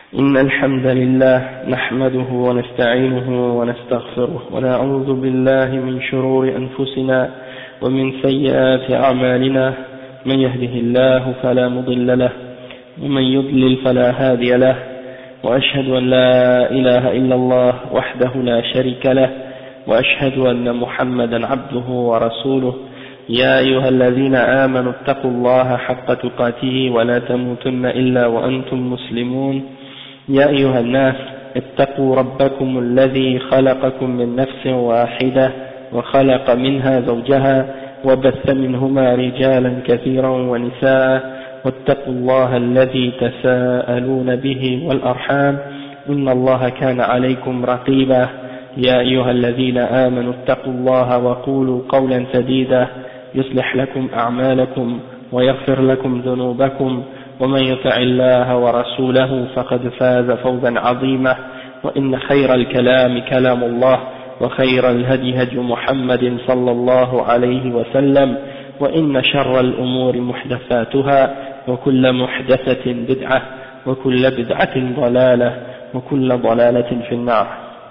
إن الحمد لله نحمده ونستعينه ونستغفره ونعوذ بالله من شرور أنفسنا ومن سيئات أعمالنا من يهده الله فلا مضل له ومن يضلل فلا هادي له وأشهد أن لا إله إلا الله وحده لا شريك له وأشهد أن محمدا عبده ورسوله يا أيها الذين آمنوا اتقوا الله حق تقاته ولا تموتن إلا وأنتم مسلمون يا أيها الناس اتقوا ربكم الذي خلقكم من نفس واحدة وخلق منها زوجها وبث منهما رجالا كثيرا ونساء واتقوا الله الذي تساءلون به والأرحام إن الله كان عليكم رقيبا يا أيها الذين آمنوا اتقوا الله وقولوا قولا سديدا يصلح لكم أعمالكم ويغفر لكم ذنوبكم ومن يطع الله ورسوله فقد فاز فوزا عظيما وإن خير الكلام كلام الله وخير الهدي هدي محمد صلى الله عليه وسلم وإن شر الأمور محدثاتها وكل محدثة بدعة وكل بدعة ضلالة وكل ضلالة في النار.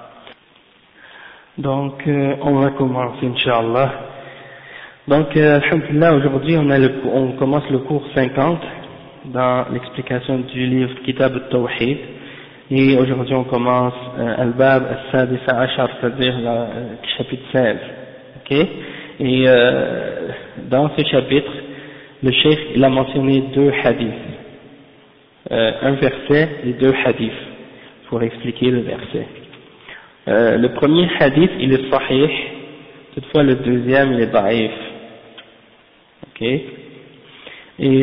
Donc on va commencer Inch'Allah. Donc alhamdulillah, aujourd'hui on commence le cours 50 dans l'explication du livre Kitab al-Tawhid, et aujourd'hui on commence Al-Bab al-Sadis Ashar, c'est-à-dire le chapitre 16. Okay? Et dans ce chapitre, le cheikh il a mentionné deux hadiths, un verset et deux hadiths pour expliquer le verset. Le premier hadith il est sahih, toutefois le deuxième il est da'if. Ok? Et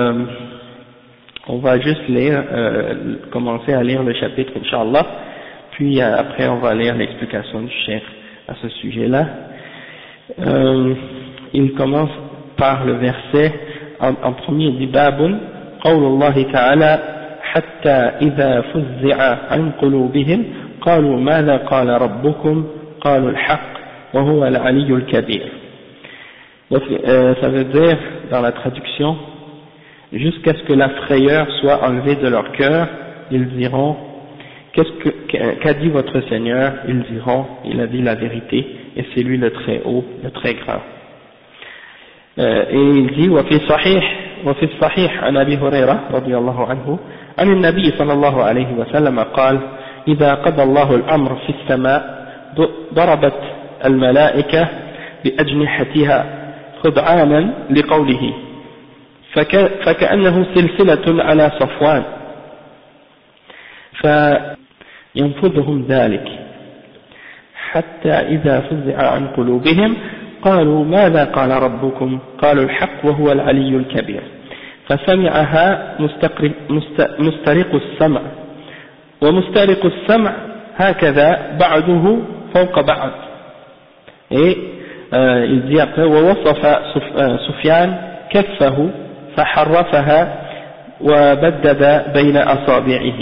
on va juste lire, commencer à lire le chapitre Inch'Allah, puis après on va lire l'explication du cheikh à ce sujet-là. Il commence par le verset, en premier il dit Babun, Qawlullahi ta'ala, Hatta idha fuzzi'a an qulubihim, قالوا ماذا قال ربكم قالوا الحق وهو العلي الكبير. Ça veut dire dans la traduction, jusqu'à ce que la frayeur soit enlevée de leur cœur, ils diront qu'a dit votre Seigneur? Ils diront, il a dit la vérité et c'est lui le très haut, le très grand. Et il dit وفي الصحيح عن أبي هريرة رضي الله عنه عن النبي صلى الله عليه وسلم قال إذا قضى الله الأمر في السماء ضربت الملائكة بأجنحتها خضعانا لقوله فكأنه سلسلة على صفوان فينفذهم ذلك حتى إذا فزع عن قلوبهم قالوا ماذا قال ربكم قالوا الحق وهو العلي الكبير فسمعها مسترق السمع ومسترق السمع هكذا بعده فوق بعض. Et il dit après ووصف سفيان كفه فحرفها وبدد بين أصابعه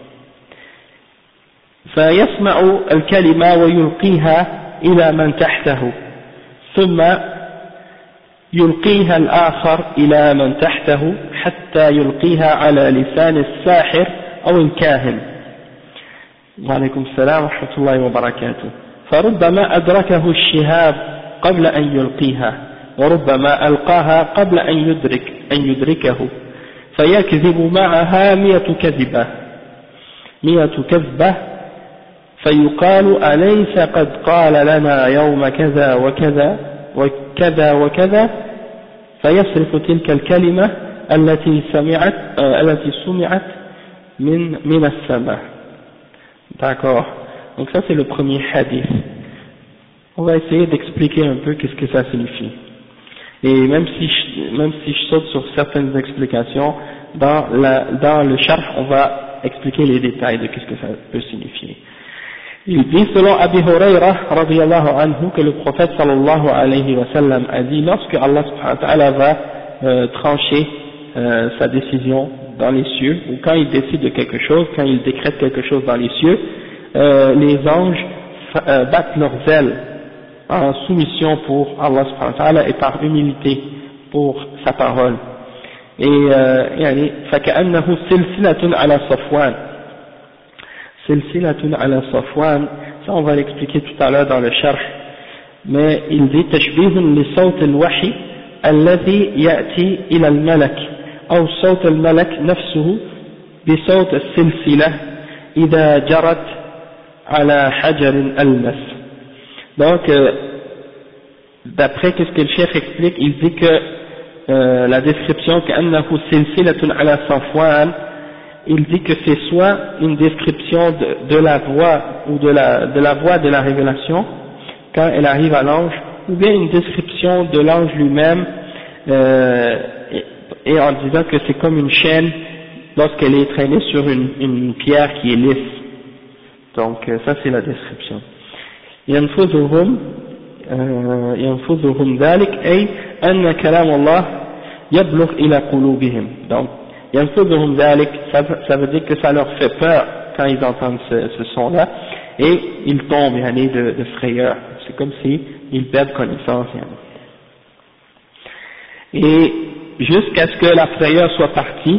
فيسمع الكلمة ويلقيها إلى من تحته ثم يلقيها الآخر إلى من تحته حتى يلقيها على لسان الساحر أو الكاهن. وعليكم السلام ورحمة الله وبركاته. فربما أدركه الشهاب قبل أن يلقيها وربما ألقاها قبل أن يدركه فيكذب معها 100 كذبة فيقال أليس قد قال لنا يوم كذا وكذا وكذا وكذا فيصرف تلك الكلمة التي سمعت من السماء. D'accord. Donc ça c'est le premier hadith. On va essayer d'expliquer un peu qu'est-ce que ça signifie. Et même si je saute sur certaines explications, dans le sharh, on va expliquer les détails de qu'est-ce que ça peut signifier. Il dit, selon Abi Hurayra, radiyallahu anhu, que le prophète sallallahu alayhi wa sallam a dit, lorsque Allah subhanahu wa ta'ala va trancher sa décision dans les cieux, ou quand il décide de quelque chose, quand il décrète quelque chose dans les cieux, les anges battent leurs ailes en soumission pour Allah subhanahu wa ta'ala et par humilité pour sa parole. Et فكأنه سلسلة على صفوان, silsilatun ala Safwan, ça on va l'expliquer tout à l'heure dans le sharh, mais il dit tashbihun li sawt al-wahi alladhi ya'ti ila al-malak aw sawt al-malak nafsuhu bi sawt al-silsila idha jarat ala hajar al-mas. Donc d'après ce que le chef explique, il dit que la description qu'annahu silsilatun ala Safwan, il dit que c'est soit une description de la voix ou de la voix de la révélation quand elle arrive à l'ange, ou bien une description de l'ange lui-même et en disant que c'est comme une chaîne lorsqu'elle est traînée sur une pierre qui est lisse. Donc ça c'est la description. ينفذهم ذلك أي أن كلام الله يبلغ إلى قلوبهم. Donc ينفذهم ذلك, ça veut dire que ça leur fait peur quand ils entendent ce son-là, et ils tombent de frayeur. C'est comme si ils perdent connaissance. Et jusqu'à ce que la frayeur soit partie,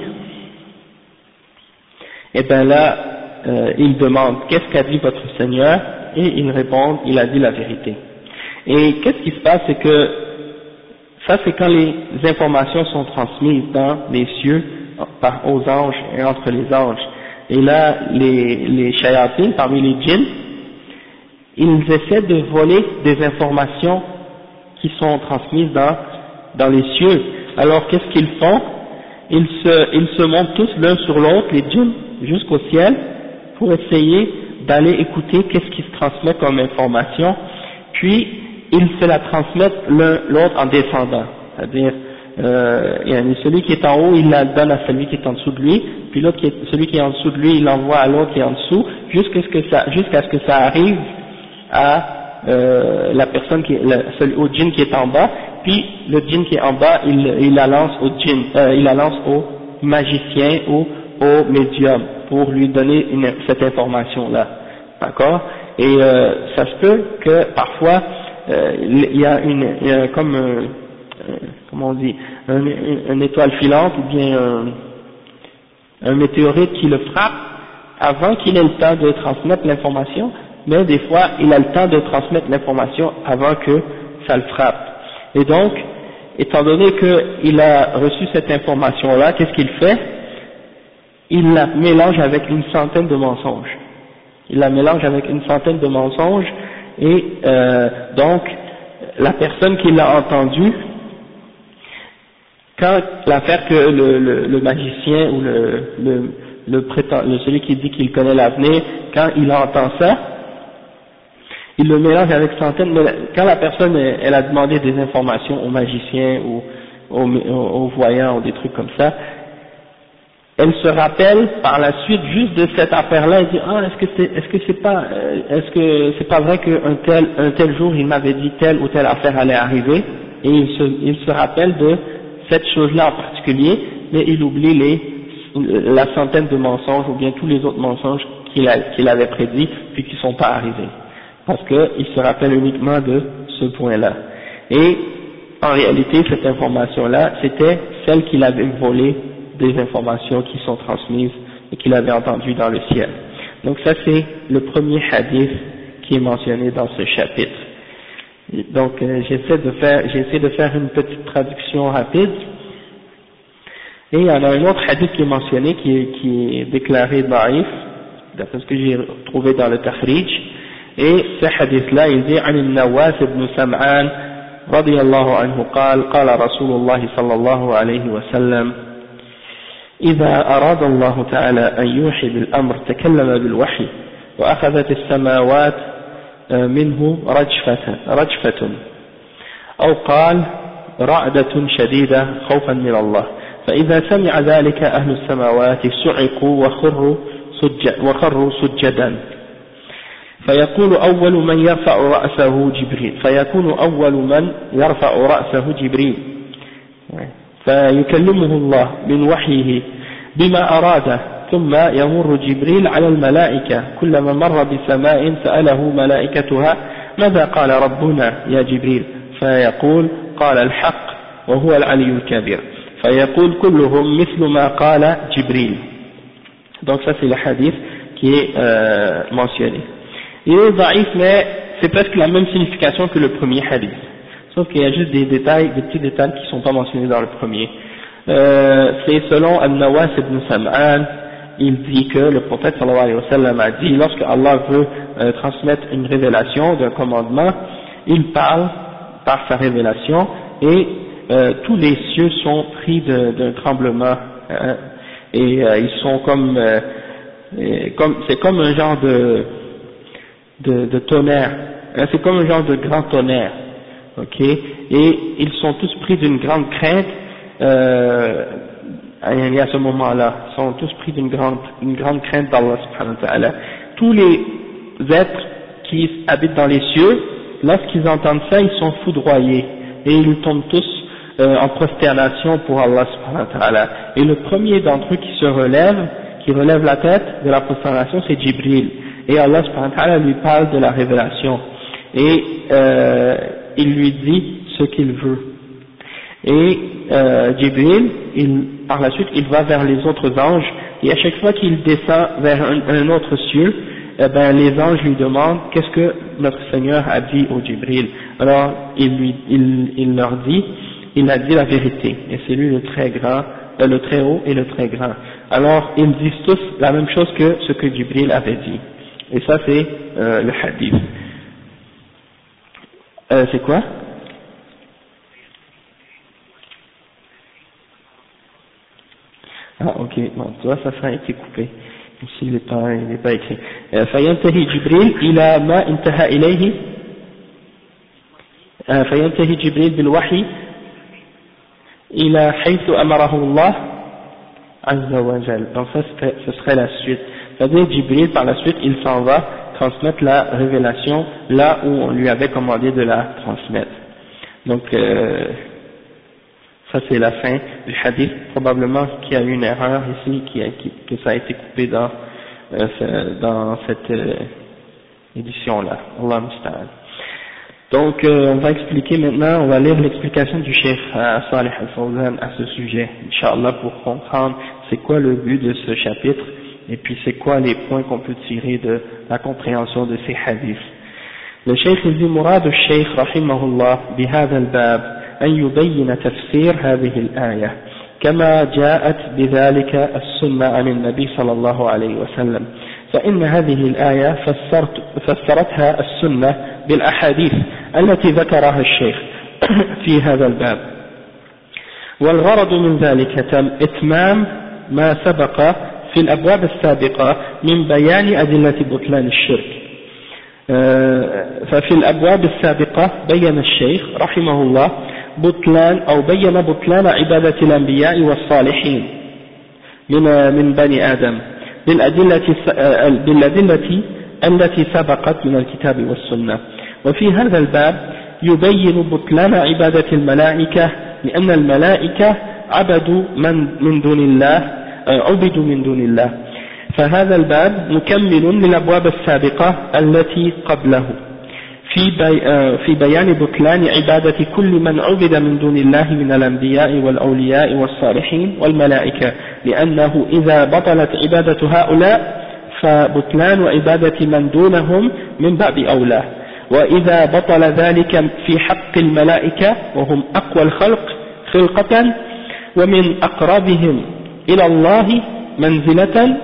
et bien là, ils demandent qu'est-ce qu'a dit votre Seigneur, et ils répondent, il a dit la vérité. Et qu'est-ce qui se passe, c'est que ça c'est quand les informations sont transmises dans les cieux aux anges et entre les anges. Et là, les shayatins, parmi les djinns, ils essaient de voler des informations qui sont transmises dans les cieux. Alors qu'est-ce qu'ils font? Ils se montent tous l'un sur l'autre, les djinns, jusqu'au ciel, pour essayer d'aller écouter qu'est-ce qui se transmet comme information, puis ils se la transmettent l'un l'autre en descendant. C'est-à-dire, celui qui est en haut, il la donne à celui qui est en dessous de lui, puis l'autre celui qui est en dessous de lui, il l'envoie à l'autre qui est en dessous, jusqu'à ce que ça arrive à la personne au djinn qui est en bas, puis le djinn qui est en bas, il la lance au djinn, il la lance au magicien ou au médium pour lui donner cette information-là, d'accord? Et ça se peut que parfois il y a comment on dit, une étoile filante ou bien un météorite qui le frappe avant qu'il ait le temps de transmettre l'information, mais des fois il a le temps de transmettre l'information avant que ça le frappe. Et donc, étant donné qu'il a reçu cette information-là, qu'est-ce qu'il fait? Il la mélange avec une centaine de mensonges. Il la mélange avec une centaine de mensonges, et donc la personne qui l'a entendu, quand l'affaire que le magicien ou celui qui dit qu'il connaît l'avenir, quand il entend ça, il le mélange avec centaines, mais quand la personne elle a demandé des informations au magicien ou au voyant ou des trucs comme ça, elle se rappelle par la suite juste de cette affaire-là et dit est-ce que c'est pas vrai qu'un tel jour il m'avait dit telle ou telle affaire allait arriver, et il se rappelle de cette chose-là en particulier, mais il oublie la centaine de mensonges ou bien tous les autres mensonges qu'il avait prédits puis qui ne sont pas arrivés, parce qu'il se rappelle uniquement de ce point-là. Et en réalité cette information-là c'était celle qu'il avait volée des informations qui sont transmises et qu'il avait entendues dans le ciel. Donc ça c'est le premier hadith qui est mentionné dans ce chapitre. Donc j'essaie de faire une petite traduction rapide. Et il y en a un autre hadith qui est mentionné qui est déclaré da'if, d'après ce que j'ai trouvé dans le Takhrij. Et ce hadith-là, il dit عن النواس بن سمعان رضي الله عنه قال رسول الله صلى الله عليه وسلم إذا أراد الله تعالى أن يوحي بالأمر تكلم بالوحي وأخذت السماوات منه رجفة أو قال رعدة شديدة خوفا من الله، فإذا سمع ذلك أهل السماوات صعقوا وخروا سجدا، فيقول أول من يرفع رأسه جبريل، فيكون أول من يرفع رأسه جبريل فيكلمه الله من وحيه بما أراده، ثم يمر جبريل على الملائكة كلما مر بسماء سأله ملائكتها ماذا قال ربنا يا جبريل، فيقول قال الحق وهو العلي الكبير، فيقول كلهم مثل ما قال جبريل. Donc ça c'est le hadith qui est mentionné. Il est daïf, mais c'est presque la même signification que le premier hadith. Sauf qu'il y a juste des détails, des petits détails qui ne sont pas mentionnés dans le premier. C'est selon Al-Nawas ibn Sam'an, il dit que le prophète sallallahu alayhi wa sallam a dit, lorsque Allah veut transmettre une révélation d'un commandement, il parle par sa révélation et tous les cieux sont pris d'un tremblement et ils sont comme c'est comme un genre de tonnerre, c'est comme un genre de grand tonnerre, ok, et ils sont tous pris d'une grande crainte à ce moment-là, ils sont tous pris d'une grande crainte d'Allah subhanahu wa ta'ala. Tous les êtres qui habitent dans les cieux, lorsqu'ils entendent ça, ils sont foudroyés et ils tombent tous en prosternation pour Allah subhanahu wa ta'ala. Et le premier d'entre eux qui relève la tête de la prosternation, c'est Jibril. Et Allah subhanahu wa ta'ala lui parle de la révélation. Et il lui dit ce qu'il veut. Et Jibril, par la suite, il va vers les autres anges, et à chaque fois qu'il descend vers un autre cieux, eh ben, les anges lui demandent qu'est-ce que notre Seigneur a dit au Jibril. Alors il leur dit, il a dit la vérité, et c'est lui le très grand, le très haut et le très grand. Alors ils disent tous la même chose que ce que Jibril avait dit. Et ça c'est le hadith. C'est quoi? Ah ok, bon, tu vois, ça a été coupé. Ici il n'est pas écrit. فينتهي جبريل إلى ما انتهى إليه فينتهي جبريل بالوحي إلى حيث أمره الله عز وجل. Donc ça ce serait la suite. C'est-à-dire Jibril par la suite il s'en va transmettre la révélation là où on lui avait commandé de la transmettre. Donc ça c'est la fin du hadith. Probablement qu'il y a eu une erreur ici, que ça a été coupé dans cette édition-là. Allah musta'an. Donc on va expliquer maintenant, on va lire l'explication du Cheikh Salih Al-Fawzan à ce sujet, Inch'Allah, pour comprendre c'est quoi le but de ce chapitre et puis c'est quoi les points qu'on peut tirer de la compréhension de ces hadiths. Le Cheikh dit مراد الشيخ رحمه الله بهذا الباب أن يبين تفسير هذه الآية كما جاءت بذلك السنة عن النبي صلى الله عليه وسلم، فإن هذه الآية فسرتها السنة بالأحاديث التي ذكرها الشيخ في هذا الباب، والغرض من ذلك إتمام ما سبق في الأبواب السابقة من بيان أدلة بطلان الشرك. ففي الأبواب السابقة بين الشيخ رحمه الله بين بطلان عبادة الأنبياء والصالحين من بني آدم بالأدلة التي سبقت من الكتاب والسنة. وفي هذا الباب يبين بطلان عبادة الملائكة لأن الملائكة عبدوا من دون الله، فهذا الباب مكمل للأبواب السابقة التي قبله في بيان بطلان عبادة كل من عبد من دون الله من الأنبياء والأولياء والصالحين والملائكة، لأنه إذا بطلت عبادة هؤلاء فبطلان عبادة من دونهم من باب أولى، وإذا بطل ذلك في حق الملائكة وهم أقوى الخلق خلقة ومن أقربهم إلى الله منزلة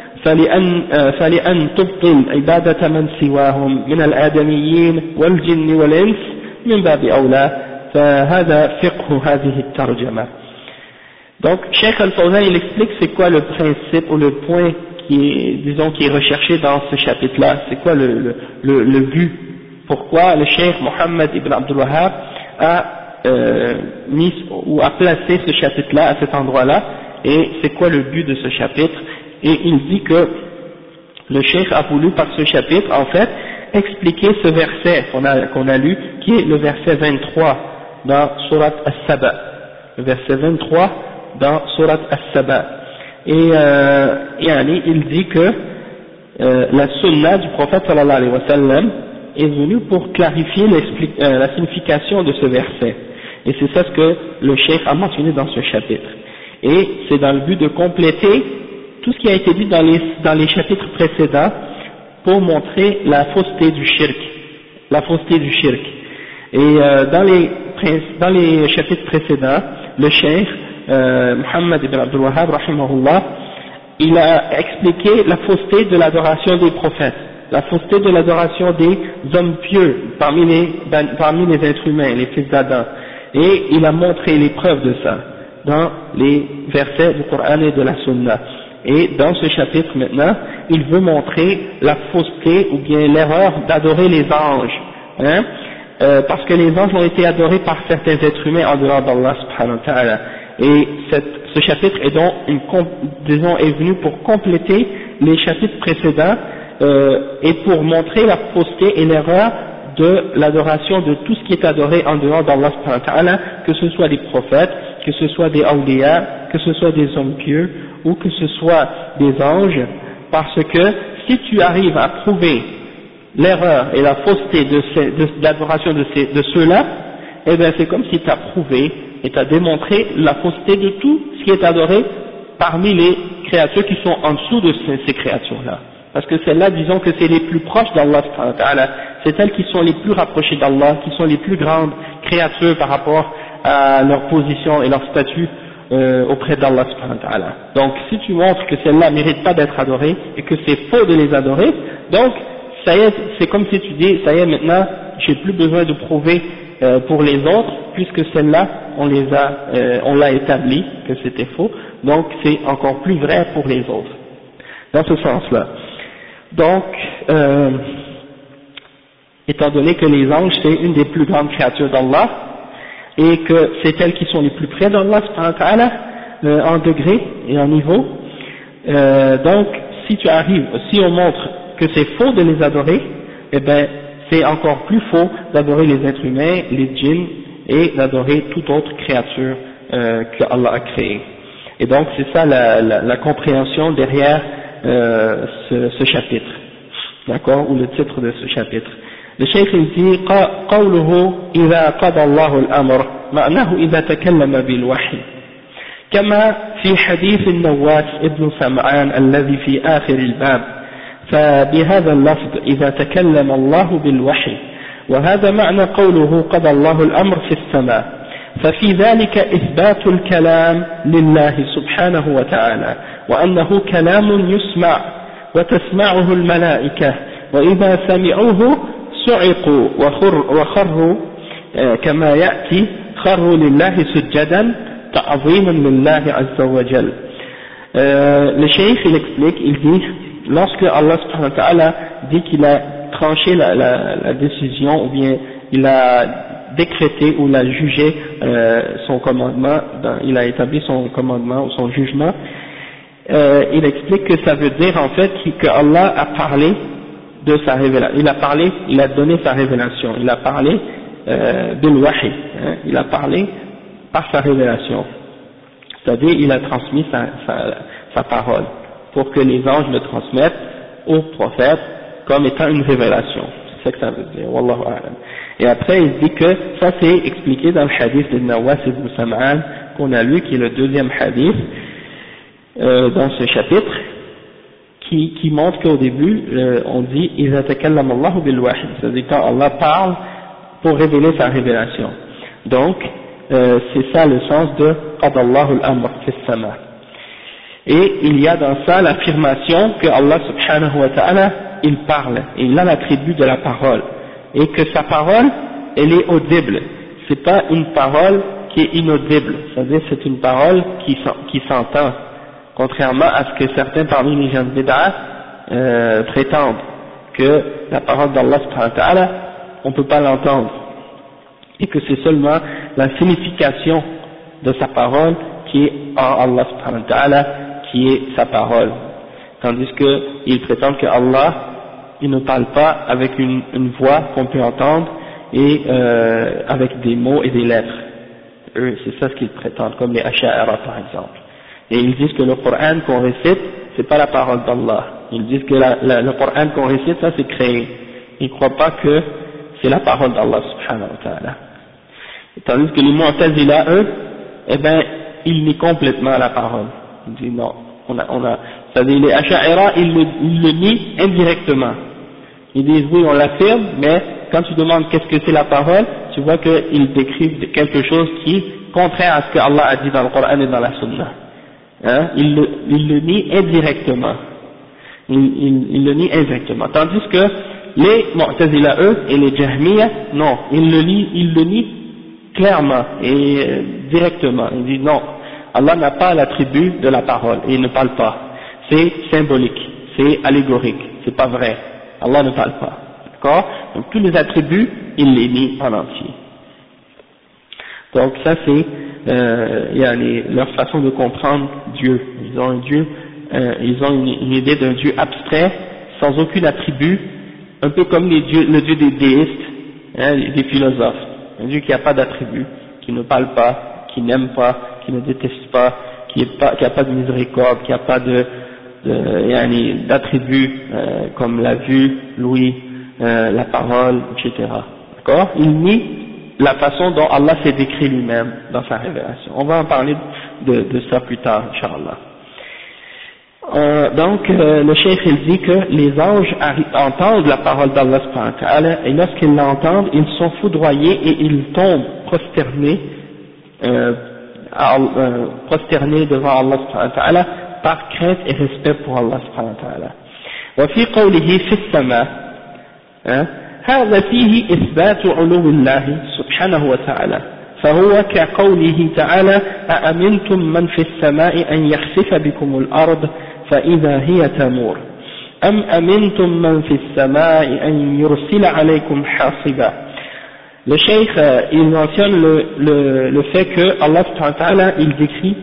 فلأن تبطل عبادة من سواهم من الآدميين والجن والإنس من باب أولى، فهذا فقه هذه الترجمة. Donc, Cheikh Al-Fawzan, il explique c'est quoi le principe ou le point qui est recherché dans ce chapitre-là, c'est quoi le but, pourquoi le Cheikh Mohammed ibn Abdul Wahhab a mis ou a placé ce chapitre-là à cet endroit-là, et c'est quoi le but de ce chapitre. Et il dit que le Cheikh a voulu par ce chapitre en fait expliquer ce verset qu'on a lu, qui est le verset 23 dans Surat As-Saba, le verset 23 dans Surat As-Saba. Et il dit que la sunna du prophète sallallahu alayhi wa sallam est venue pour clarifier la signification de ce verset. Et c'est ça ce que le Cheikh a mentionné dans ce chapitre. Et c'est dans le but de compléter tout ce qui a été dit dans les chapitres précédents pour montrer la fausseté du shirk. Et dans les chapitres précédents, le cheikh Muhammad ibn Abdul Wahhab rahimahullah, il a expliqué la fausseté de l'adoration des prophètes, la fausseté de l'adoration des hommes pieux parmi les êtres humains, les fils d'Adam, et il a montré les preuves de ça dans les versets du Coran et de la Sunna. Et dans ce chapitre maintenant, il veut montrer la fausseté ou bien l'erreur d'adorer les anges, parce que les anges ont été adorés par certains êtres humains en dehors d'Allah subhanahu wa ta'ala. Et ce chapitre est donc est venu pour compléter les chapitres précédents et pour montrer la fausseté et l'erreur de l'adoration de tout ce qui est adoré en dehors d'Allah subhanahu wa ta'ala, que ce soit des prophètes, que ce soit des awliya, que ce soit des hommes pieux ou que ce soit des anges, parce que si tu arrives à prouver l'erreur et la fausseté de l'adoration de ceux-là, eh bien c'est comme si tu as prouvé et tu as démontré la fausseté de tout ce qui est adoré parmi les créatures qui sont en dessous de ces créatures-là. Parce que celles-là, disons que c'est les plus proches d'Allah, c'est elles qui sont les plus rapprochées d'Allah, qui sont les plus grandes créatures par rapport à leur position et leur statut auprès d'Allah. Donc si tu montres que celles-là ne méritent pas d'être adorées et que c'est faux de les adorer, donc ça y est, c'est comme si tu dis, ça y est maintenant, j'ai plus besoin de prouver pour les autres, puisque celles-là, on l'a établi que c'était faux, donc c'est encore plus vrai pour les autres, dans ce sens-là. Donc, étant donné que les anges c'est une des plus grandes créatures d'Allah, et que c'est elles qui sont les plus près d'Allah en degré et en niveau, donc si on montre que c'est faux de les adorer, eh ben c'est encore plus faux d'adorer les êtres humains, les djinns, et d'adorer toute autre créature que Allah a créée. Et donc c'est ça la compréhension derrière ce chapitre, d'accord, ou le titre de ce chapitre. Le cheikh il dit قوله إذا قضى الله الأمر معناه إذا تكلم بالوحي كما في حديث النواس ابن سمعان الذي في آخر الباب فبهذا اللفظ إذا تكلم الله بالوحي وهذا معنى قوله قضى الله الأمر في السماء ففي ذلك إثبات الكلام لله سبحانه وتعالى وأنه كلام يسمع وتسمعه الملائكة وإذا سمعوه صعقوا وخروا كما يأتي خروا لله سجدا تعظيما لله عز وجل. Le cheikh il explique, il dit, lorsque Allah subhanahu wa ta'ala dit qu'il a tranché la décision ou bien il a décrété ou l'a jugé son commandement, il a établi son commandement ou son jugement, il explique que ça veut dire en fait que Allah a parlé de sa révélation, il a donné sa révélation, il a parlé bil wahi, il a parlé par sa révélation, c'est-à-dire il a transmis sa parole pour que les anges le transmettent aux prophètes comme étant une révélation. C'est ça que ça veut dire, wallahu a'lam. Et après il dit que ça c'est expliqué dans le hadith de Nawas ibn Sam'an qu'on a lu, qui est le deuxième hadith dans ce chapitre, qui montre qu'au début on dit إِذَا تَكَلَّمَ اللَّهُ بِالْوَحْيِ, c'est-à-dire quand Allah parle pour révéler sa révélation. Donc c'est ça le sens de قَضَى اللَّهُ الْأَمْرَ فِي السَّمَاءِ. Et il y a dans ça l'affirmation que Allah subhanahu wa ta'ala il parle, et il a l'attribut de la parole, et que sa parole elle est audible, c'est pas une parole qui est inaudible, c'est-à-dire c'est une parole qui s'entend, contrairement à ce que certains parmi les gens de Bid'ah prétendent, que la parole d'Allah subhanahu wa ta'ala on peut pas l'entendre, et que c'est seulement la signification de sa parole qui est en Allah subhanahu wa ta'ala, qui est sa parole, tandis qu'ils prétendent que Allah il ne parle pas avec une voix qu'on peut entendre et avec des mots et des lettres. Eux, c'est ça ce qu'ils prétendent, comme les Asha'ira par exemple. Et ils disent que le Coran qu'on récite, c'est pas la parole d'Allah. Ils disent que le Coran qu'on récite, ça c'est créé. Ils ne croient pas que c'est la parole d'Allah subhanahu wa ta'ala. Tandis que les Mu'tazila, eux, eh ben, ils nient complètement la parole. Ils disent non, C'est-à-dire les Asha'ira, ils le nient indirectement. Ils disent oui, on l'affirme, mais quand tu demandes qu'est-ce que c'est la parole, tu vois qu'ils décrivent quelque chose qui est contraire à ce que Allah a dit dans le Coran et dans la Sunna. Hein? Ils le nient indirectement. Ils le nient indirectement. Tandis que les Mu'tazila, eux, et les Jahmiya, non, ils le nient clairement et directement. Ils disent non, Allah n'a pas l'attribut de la parole, et il ne parle pas. C'est symbolique, c'est allégorique, c'est pas vrai. Allah ne parle pas. D'accord? Donc tous les attributs, il les nie en entier. Donc ça c'est leur façon de comprendre Dieu. Ils ont un Dieu, ils ont une idée d'un Dieu abstrait, sans aucun attribut, un peu comme le Dieu des déistes, hein, des philosophes. Un Dieu qui n'a pas d'attribut, qui ne parle pas, qui n'aime pas, qui ne déteste pas, qui n'a pas de miséricorde, qui n'a pas d'attributs comme la vue, l'ouïe, la parole, etc. D'accord? Il nie la façon dont Allah s'est décrit lui-même dans sa révélation. On va en parler de ça plus tard, Inch'Allah. Donc, le cheikh il dit que les anges entendent la parole d'Allah subhanahu wa ta'ala, et lorsqu'ils l'entendent, ils sont foudroyés et ils tombent prosternés devant Allah subhanahu wa ta'ala par crainte et respect pour Allah subhanahu wa ta'ala. وفي قوله في السماء هذا فيه إثبات علو الله سبحانه وتعالى فهو كقوله تعالى أأمنتم من في السماء أن يخسف بكم الأرض فإذا هي تمور أم أمنتم من في السماء أن يرسل عليكم حاصبا. Le cheikh il mentionne le fait que Allah subhanahu wa ta'ala il décrit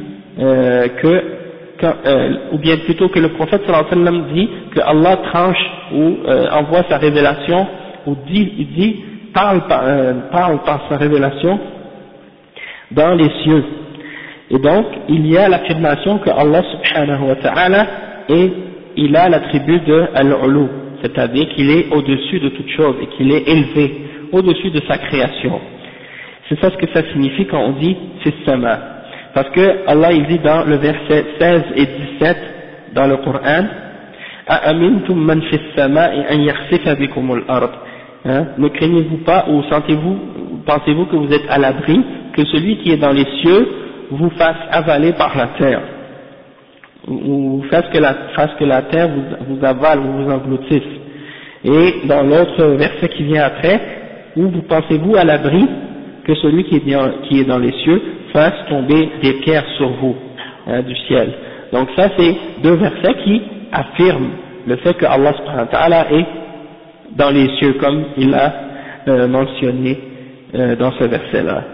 ou bien plutôt que le prophète sallallahu alayhi wa sallam dit que Allah tranche ou envoie sa révélation ou parle par sa révélation dans les cieux. Et donc il y a l'affirmation que Allah subhanahu wa ta'ala il a l'attribut de al-ulu, c'est-à-dire qu'il est au-dessus de toute chose et qu'il est élevé au-dessus de sa création. C'est ça ce que ça signifie quand on dit fis sama. Parce que Allah il dit dans le verset 16 et 17 dans le Coran أَأَمِنْتُمْ مَنْ فِي السَّمَاءِ أَنْ يَخْسِفَ بِكُمُ الْأَرْضِ. Ne craignez-vous pas ou pensez-vous que vous êtes à l'abri que celui qui est dans les cieux vous fasse avaler par la terre, ou fasse que la terre vous avale ou vous engloutisse. Et dans l'autre verset qui vient après, où vous pensez-vous à l'abri que celui qui est dans les cieux fasse tomber des pierres sur vous, du ciel. Donc ça c'est deux versets qui affirment le fait que Allah subhanahu wa ta'ala est dans les cieux comme il a mentionné dans ce verset-là.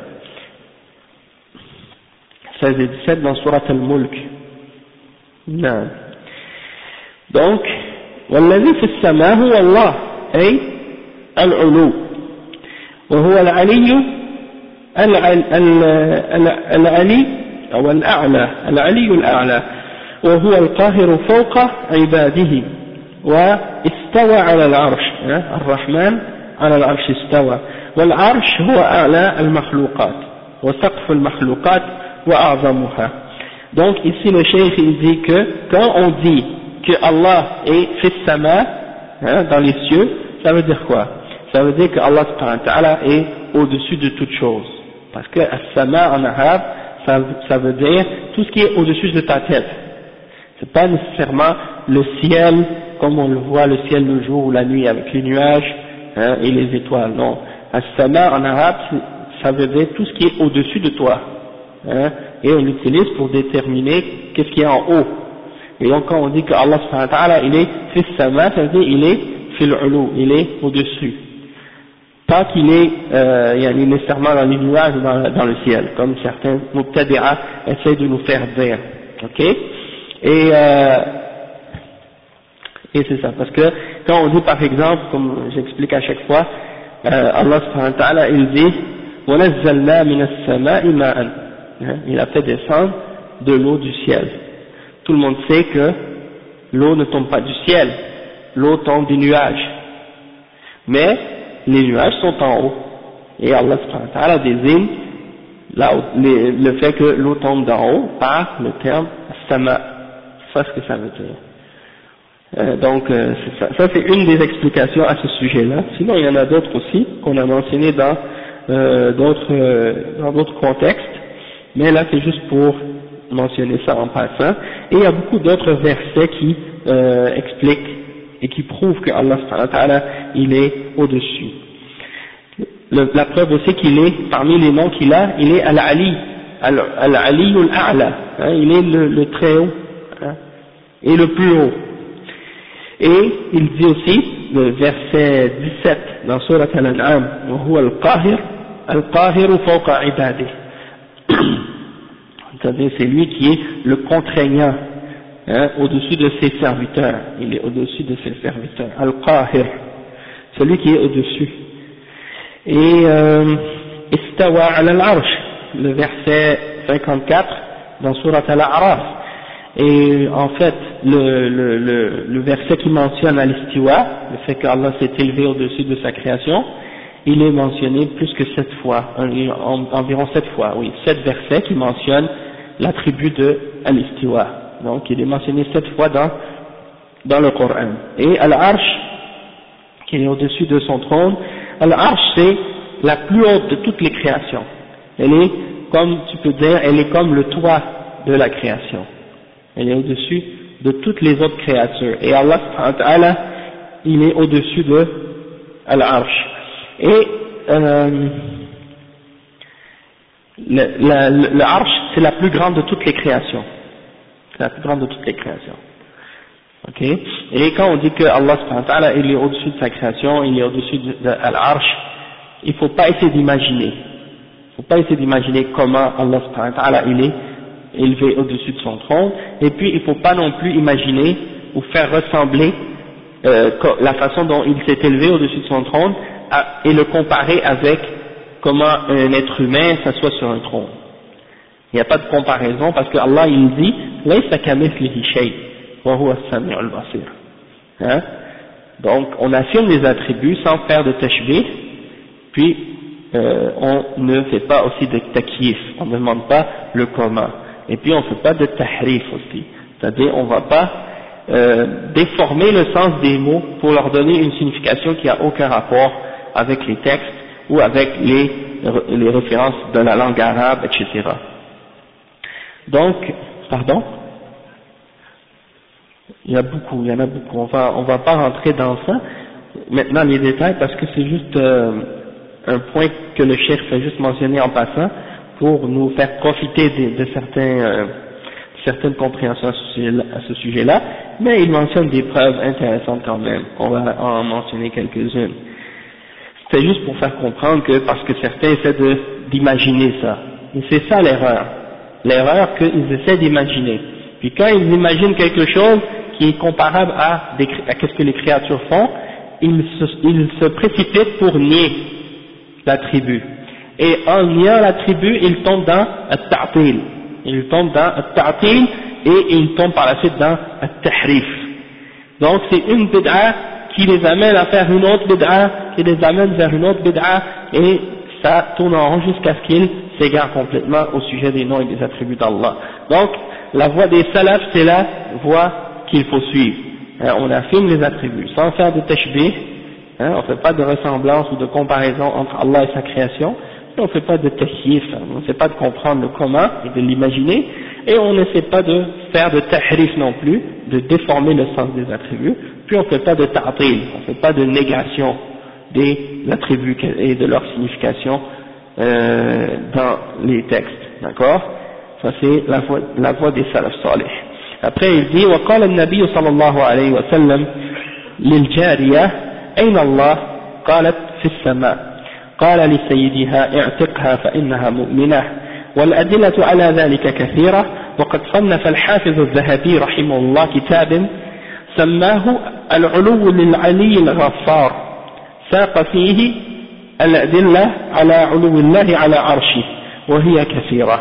16 et 17 dans Surat al-Mulk. Non. Donc, والذي في السماء هو الله أي العلو وهو العلي العلي أو الأعلى العلي الأعلى وهو القاهر فوق عباده واستوى على العرش الرحمن على العرش استوى والعرش هو أعلى المخلوقات وسقف المخلوقات وأعظمها. Donc ici le cheikh il dit que quand on dit que Allah est fis sama, dans les cieux, ça veut dire quoi? Ça veut dire que Allah subhanahu wa ta'ala est au-dessus de toute chose. Parce que as-sama en arabe, ça veut dire tout ce qui est au-dessus de ta tête. C'est pas nécessairement le ciel comme on le voit, le ciel le jour ou la nuit avec les nuages et les étoiles. Non. As-sama en arabe, ça veut dire tout ce qui est au-dessus de toi. Et on l'utilise pour déterminer qu'est-ce qui est en haut. Et donc quand on dit que Allah subhanahu wa ta'ala il est fis sama, ça veut dire il est fil ulu, il est au-dessus. Pas qu'il est nécessairement dans les nuages ou dans le ciel, comme certains mubtadi'a essaient de nous faire dire. Ok? Et c'est ça, parce que quand on dit par exemple, comme j'explique à chaque fois, Allah subhanahu wa ta'ala il dit وَنَزَّلْنَا مِنَ السَّمَاءِ مَاءً, il a fait descendre de l'eau du ciel. Tout le monde sait que l'eau ne tombe pas du ciel, l'eau tombe des nuages. Mais les nuages sont en haut. Et Allah subhanahu wa ta'ala désigne le fait que l'eau tombe d'en haut par le terme sama. C'est ça ce que ça veut dire. Ça c'est une des explications à ce sujet-là. Sinon il y en a d'autres aussi qu'on a mentionné dans d'autres contextes, mais là c'est juste pour mentionner ça en passant. Et il y a beaucoup d'autres versets qui expliquent et qui prouvent que Allah subhanahu wa ta'ala il est au-dessus. La preuve aussi qu'il est, parmi les noms qu'il a, il est Al-Ali, Al-Ali al-A'la, hein, il est le très haut, hein, et le plus haut. Et il dit aussi, le verset 17 dans Surat Al-An'am, وَهُوَ الْقَاهِرُ الْقَاهِرُ فَوْقَ عِبَادِهِ, c'est-à-dire c'est lui qui est le contraignant, hein, au-dessus de ses serviteurs, il est au-dessus de ses serviteurs, Al-Qahir, celui qui est au-dessus. Et Istawa ala al-Arsh, le verset 54 dans Surat Al-A'raf. Et en fait, le verset qui mentionne Al-Istiwa, le fait qu'Allah s'est élevé au-dessus de sa création, il est mentionné plus que 7 fois, environ 7 fois, oui, 7 versets qui mentionnent l'attribut de Al-Istiwa. Donc il est mentionné 7 fois dans le Coran. Et Al-Arsh, qui est au-dessus de son trône, Al-Arsh c'est la plus haute de toutes les créations. Elle est, comme tu peux dire, elle est comme le toit de la création. Elle est au-dessus de toutes les autres créatures. Et Allah subhanahu wa ta'ala, il est au-dessus de Al-Arsh. Et le Arsh, c'est la plus grande de toutes les créations. C'est la plus grande de toutes les créations. Ok. Et quand on dit que Allah subhanahu wa ta'ala, il est au-dessus de sa création, il est au-dessus de Al-Arsh, il ne faut pas essayer d'imaginer. Il ne faut pas essayer d'imaginer comment Allah subhanahu wa ta'ala, il est élevé au-dessus de son trône. Et puis, il ne faut pas non plus imaginer ou faire ressembler la façon dont il s'est élevé au-dessus de son trône et le comparer avec comment un être humain s'assoit sur un trône. Il n'y a pas de comparaison parce que Allah il dit laysa kamithlihi shay wa huwa as-sami'ul basir. Hein? Donc on affirme les attributs sans faire de tashbih, puis on ne fait pas aussi de takyif, on ne demande pas le comment, et puis on ne fait pas de tahrif aussi, c'est-à-dire on ne va pas déformer le sens des mots pour leur donner une signification qui n'a aucun rapport avec les textes ou avec les références de la langue arabe, etc. Donc, pardon, il y en a beaucoup, on va pas rentrer dans ça, maintenant les détails, parce que c'est juste un point que le cheikh fait juste mentionner en passant, pour nous faire profiter de certaines compréhensions à ce sujet-là, mais il mentionne des preuves intéressantes quand même, on va en mentionner quelques-unes. C'est juste pour faire comprendre que, parce que certains essaient d'imaginer ça, et c'est ça l'erreur qu'ils essaient d'imaginer. Puis quand ils imaginent quelque chose qui est comparable à ce que les créatures font, ils se précipitent pour nier l'attribut. Et en niant l'attribut, ils tombent dans at-ta'til. Ils tombent dans at-ta'til et ils tombent par la suite dans at-tahrif. Donc c'est une bid'a qui les amène à faire une autre bid'a, qui les amène vers une autre bid'a, et ça tourne en rond jusqu'à ce qu'ils s'égarent complètement au sujet des noms et des attributs d'Allah. Donc la voie des salafs, c'est la voie qu'il faut suivre. On affirme les attributs sans faire de tashbih, on ne fait pas de ressemblance ou de comparaison entre Allah et sa création, et on ne fait pas de takyif, on ne fait pas de comprendre le comment et de l'imaginer, et on n'essaie pas de faire de tahrif non plus, de déformer le sens des attributs, puis on ne fait pas de ta'til, on ne fait pas de négation des attributs et de leur signification dans les textes, d'accord? Ça c'est la voie des salaf salih. Après il dit وقال النبي صلى الله عليه وسلم للجارية أين الله؟ قالت في السماء. قال لسيدها اعتقها فإنها مؤمنة. والأدلة على ذلك كثيرة، وقد صنف الحافظ الذهبي رحمه الله كتاب سماه العلو للعلي الغفار، ساق فيه الأدلة على علو الله على عرشه وهي كثيرة.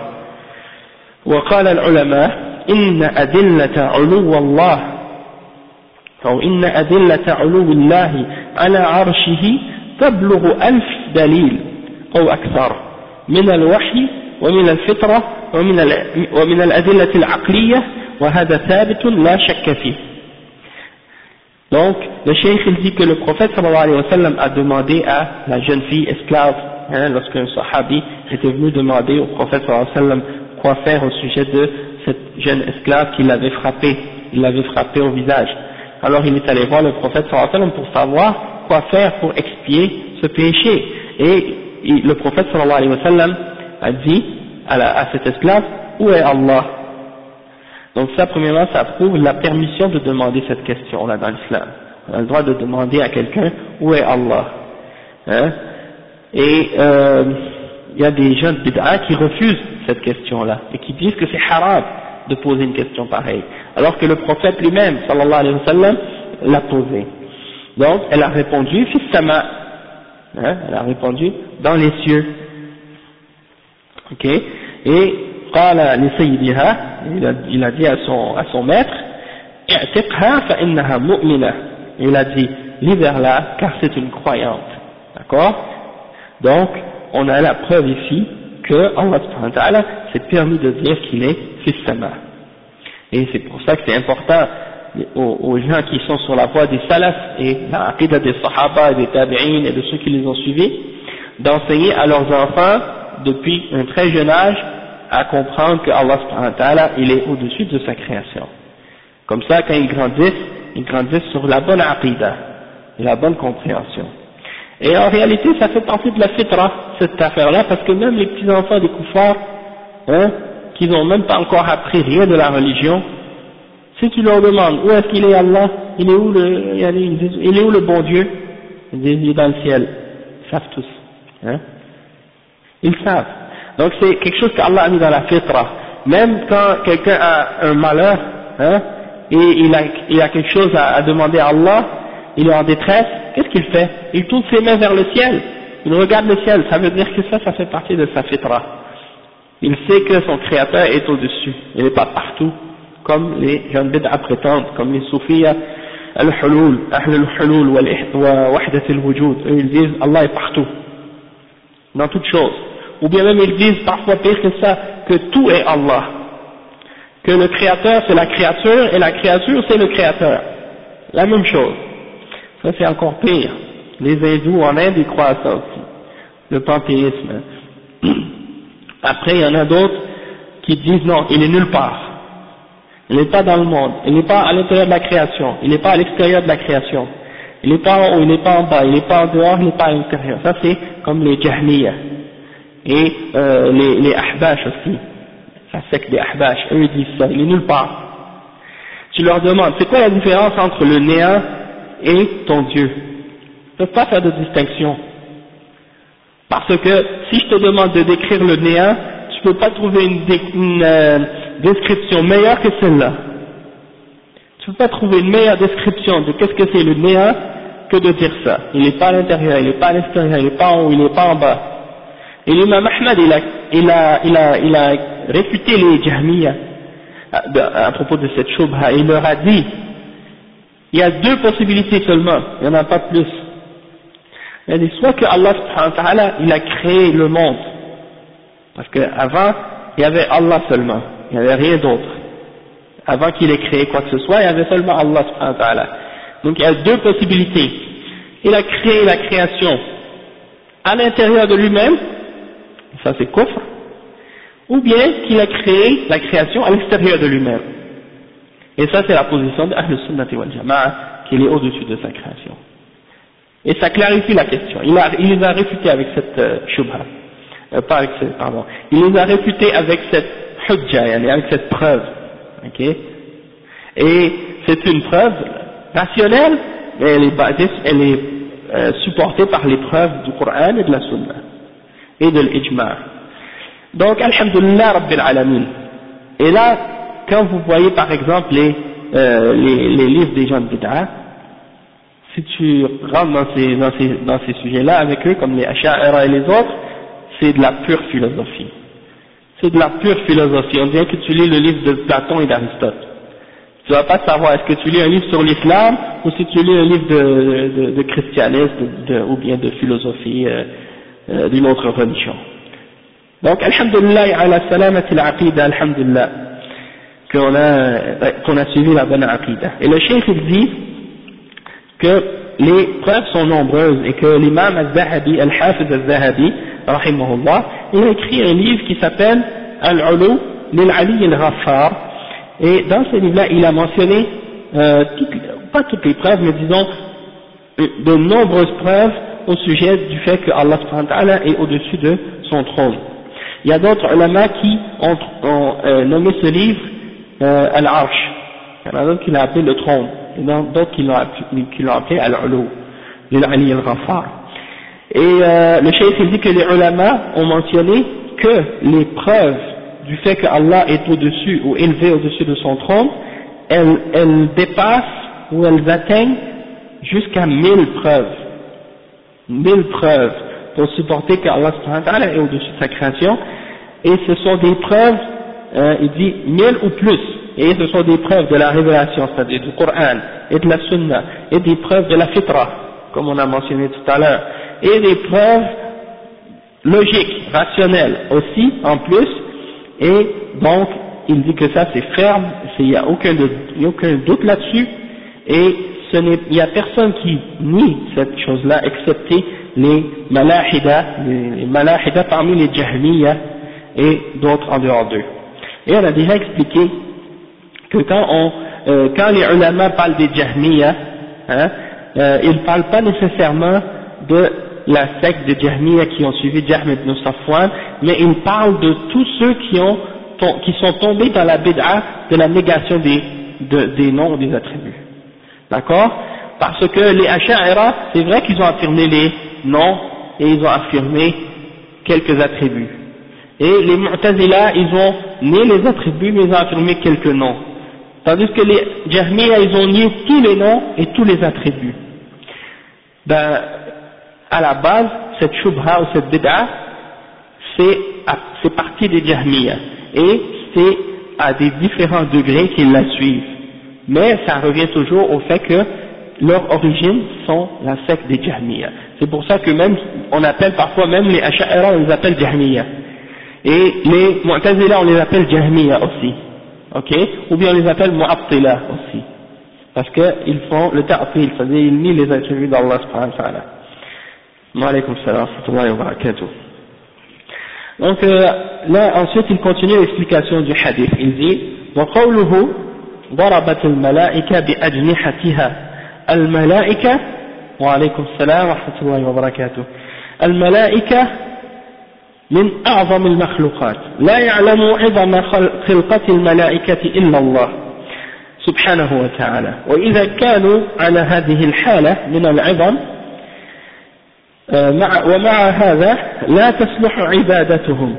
وقال العلماء إن أدلة علو الله أو إن أدلة علو الله على عرشه تبلغ 1000 دليل أو أكثر من الوحي ومن الفطرة ومن الأدلة العقلية، وهذا ثابت لا شك فيه. Donc, le cheikh il dit que le prophète sallallahu alayhi wa sallam a demandé à la jeune fille esclave, lorsqu'un sahabi était venu demander au prophète sallallahu alayhi wa sallam quoi faire au sujet de cette jeune esclave qui l'avait frappé, il l'avait frappé au visage. Alors il est allé voir le prophète sallallahu alayhi wa sallam pour savoir quoi faire pour expier ce péché. Et le prophète sallallahu alayhi wa sallam a dit à cet esclave, où est Allah? Donc ça, premièrement, ça prouve la permission de demander cette question-là dans l'islam. On a le droit de demander à quelqu'un, où est Allah? Et il y a des gens de bid'a qui refusent cette question-là, et qui disent que c'est haram de poser une question pareille, alors que le prophète lui-même, sallallahu alayhi wa sallam, l'a posée. Donc, elle a répondu, fis sama, elle a répondu, dans les cieux. Ok? Et, qala li sayyidiha, il a dit à son maître, i'tiqha fa innaha mu'mina. Il a dit, libère-la, car c'est une croyante. D'accord? Donc, on a la preuve ici que Allah subhanahu wa ta'ala s'est permis de dire qu'il est fis sama. Et c'est pour ça que c'est important aux gens qui sont sur la voie des salafs et la aqidah des sahaba et des tabi'in et de ceux qui les ont suivis, d'enseigner à leurs enfants depuis un très jeune âge à comprendre que Allah subhanahu wa ta'ala il est au-dessus de sa création. Comme ça, quand ils grandissent sur la bonne aqidah et la bonne compréhension. Et en réalité, ça fait partie de la fitra, cette affaire-là, parce que même les petits-enfants des koufars, qui n'ont même pas encore appris rien de la religion, si tu leur demandes où est-ce qu'il est Allah, il est où le bon Dieu, ils disent il est dans le ciel. Ils savent tous. Ils savent. Donc c'est quelque chose qu'Allah a mis dans la fitra. Même quand quelqu'un a un malheur, et il a quelque chose à demander à Allah, il est en détresse, qu'est-ce qu'il fait? Il tourne ses mains vers le ciel, il regarde le ciel, ça veut dire que ça fait partie de sa fitra. Il sait que son créateur est au-dessus, il n'est pas partout, comme les gens bid'a prétendent, comme les soufiyas, al-hulul, ahl al-hulul wa wahdat al-wujud, ils disent Allah est partout, dans toutes choses. Ou bien même ils disent parfois pire que ça, que tout est Allah, que le créateur c'est la créature et la créature c'est le créateur, la même chose. Ça c'est encore pire. Les hindous en Inde ils croient à ça aussi, le panthéisme. Après il y en a d'autres qui disent non, il est nulle part, il n'est pas dans le monde, il n'est pas à l'intérieur de la création, il n'est pas à l'extérieur de la création, il n'est pas en haut, il n'est pas en bas, il n'est pas en dehors, il n'est pas à l'intérieur. Ça c'est comme les Jahmiya et les Ahbash aussi, la secte des Ahbash, eux ils disent ça, il est nulle part. Tu leur demandes c'est quoi la différence entre le néant et ton Dieu? Ils ne peuvent pas faire de distinction. Parce que si je te demande de décrire le néant, tu ne peux pas trouver une description meilleure que celle-là. Tu ne peux pas trouver une meilleure description de qu'est-ce que c'est le néant que de dire ça. Il n'est pas à l'intérieur, il n'est pas à l'extérieur, il n'est pas en haut, il n'est pas en bas. Et l'imam Ahmad, il a réfuté les Jahmiya à propos de cette shubha. Il leur a dit, il y a deux possibilités seulement, il n'y en a pas plus. Il a dit soit que Allah subhanahu wa ta'ala, il a créé le monde, parce qu'avant, il y avait Allah seulement, il n'y avait rien d'autre. Avant qu'il ait créé quoi que ce soit, il y avait seulement Allah subhanahu wa ta'ala. Donc il y a deux possibilités. Il a créé la création à l'intérieur de lui-même, ça c'est kufr, ou bien qu'il a créé la création à l'extérieur de lui-même. Et ça c'est la position de Ahl Sunnati wal Jama'a, qu'il est au-dessus de sa création. Et ça clarifie la question. Il les a réfutés avec cette shubha. Il les a réfutés avec cette hujja, avec cette preuve. Okay? Et c'est une preuve rationnelle, mais elle est supportée par les preuves du Coran et de la Sunna et de l'ijma'. Donc, alhamdulillah rabbil alamin. Et là, quand vous voyez par exemple les livres des gens de bid'a, si tu rentres dans ces sujets-là avec eux, comme les Asha'ira et les autres, c'est de la pure philosophie. C'est de la pure philosophie. On dirait que tu lis le livre de Platon et d'Aristote. Tu vas pas savoir est-ce que tu lis un livre sur l'islam ou si tu lis un livre de christianisme ou bien de philosophie d'une autre religion. Donc, alhamdulillah, ala salamati al-aqida, alhamdulillah, qu'on a suivi la bonne aqida. Et le cheikh il dit, que les preuves sont nombreuses et que l'imam al-Zahabi, al-Hafiz al-Zahabi, rahimahullah, il a écrit un livre qui s'appelle Al-Ulu lil-Ali al-Ghaffar, et dans ce livre-là, il a mentionné, pas toutes les preuves, mais disons, de nombreuses preuves au sujet du fait que Allah subhanahu wa ta'ala est au-dessus de son trône. Il y a d'autres ulama qui ont nommé ce livre Al-Arsh, il y en a d'autres qui l'ont appelé le trône, et d'autres qui l'ont appelé Al-Ulu, l'Ali al-Ghaffar. Et le cheikh il dit que les ulama ont mentionné que les preuves du fait que Allah est au-dessus ou élevé au-dessus de son trône, elles dépassent ou elles atteignent jusqu'à 1000 preuves. 1000 preuves pour supporter qu'Allah subhanahu wa ta'ala est au-dessus de sa création, et ce sont des preuves, il dit 1000 ou plus, et ce sont des preuves de la révélation, c'est-à-dire du Coran et de la Sunna, et des preuves de la Fitra, comme on a mentionné tout à l'heure, et des preuves logiques, rationnelles aussi, en plus, et donc il dit que ça c'est ferme, il n'y a aucun doute là-dessus, et il n'y a personne qui nie cette chose-là, excepté les malahida parmi les jahmiya et d'autres en dehors d'eux. Et on a déjà expliqué que quand les ulama parlent des jahmiya, ils ne parlent pas nécessairement de la secte des jahmiya qui ont suivi Jahm ibn Safwan, mais ils parlent de tous ceux qui sont tombés dans la bid'a de la négation des noms ou des attributs. D'accord? Parce que les Asha'ira, c'est vrai qu'ils ont affirmé les noms et ils ont affirmé quelques attributs. Et les Mu'tazila, ils ont nié les attributs mais ils ont affirmé quelques noms. Tandis que les Jahmiya, ils ont nié tous les noms et tous les attributs. Ben, à la base, cette shubha ou cette bid'a, c'est partie des Jahmiya. Et c'est à des différents degrés qu'ils la suivent. Mais ça revient toujours au fait que leurs origines sont la secte des Jahmiya. C'est pour ça que même, on appelle parfois même les Asha'ira, on les appelle Jahmiya. Et les Mu'tazila, on les appelle Jahmiya aussi. Ok? Ou bien on les appelle Mu'attila aussi. Parce qu'ils font le ta'til, c'est-à-dire ils nient les attributs d'Allah subhanahu wa ta'ala. Wa alaykum salam wa rahmatullahi wa barakatuh. Donc là, ensuite, il continue l'explication du hadith. Il dit, وقوله ضربت الملائكة بأجنحتها الملائكة وعليكم السلام ورحمة الله وبركاته الملائكة من أعظم المخلوقات لا يعلم عظم خلقة الملائكة إلا الله سبحانه وتعالى وإذا كانوا على هذه الحالة من العظم ومع هذا لا تصلح عبادتهم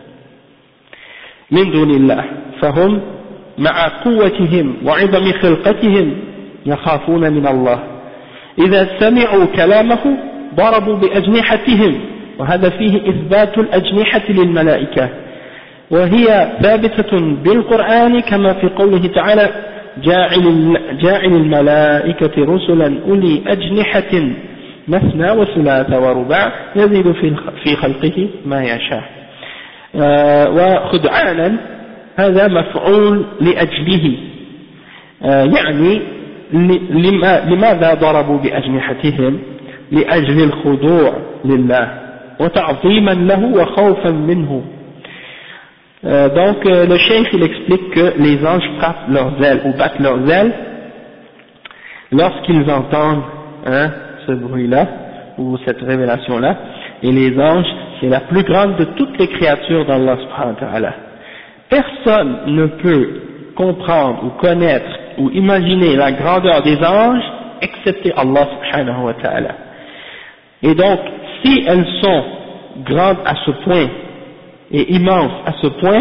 من دون الله فهم مع قوتهم وعظم خلقتهم يخافون من الله إذا سمعوا كلامه ضربوا بأجنحتهم وهذا فيه إثبات الأجنحة للملائكة وهي ثابتة بالقرآن كما في قوله تعالى جاعل الملائكة رسلا أولي أجنحة مثنى وثلاث ورباع يزيد في خلقه ما يشاء وخدعانا هذا مفعول لأجله يعني لماذا ضربوا بأجنحتهم لأجل الخضوع لله وتعظيما له وخوفا منه. Donc le cheikh il explique que les anges frappent leurs ailes ou battent leurs ailes lorsqu'ils entendent ce bruit-là ou cette révélation-là, et les anges c'est la plus grande de toutes les créatures d'Allah subhanahu wa ta'ala. Personne ne peut comprendre ou connaître ou imaginer la grandeur des anges excepté Allah subhanahu wa ta'ala. Et donc, si elles sont grandes à ce point et immenses à ce point,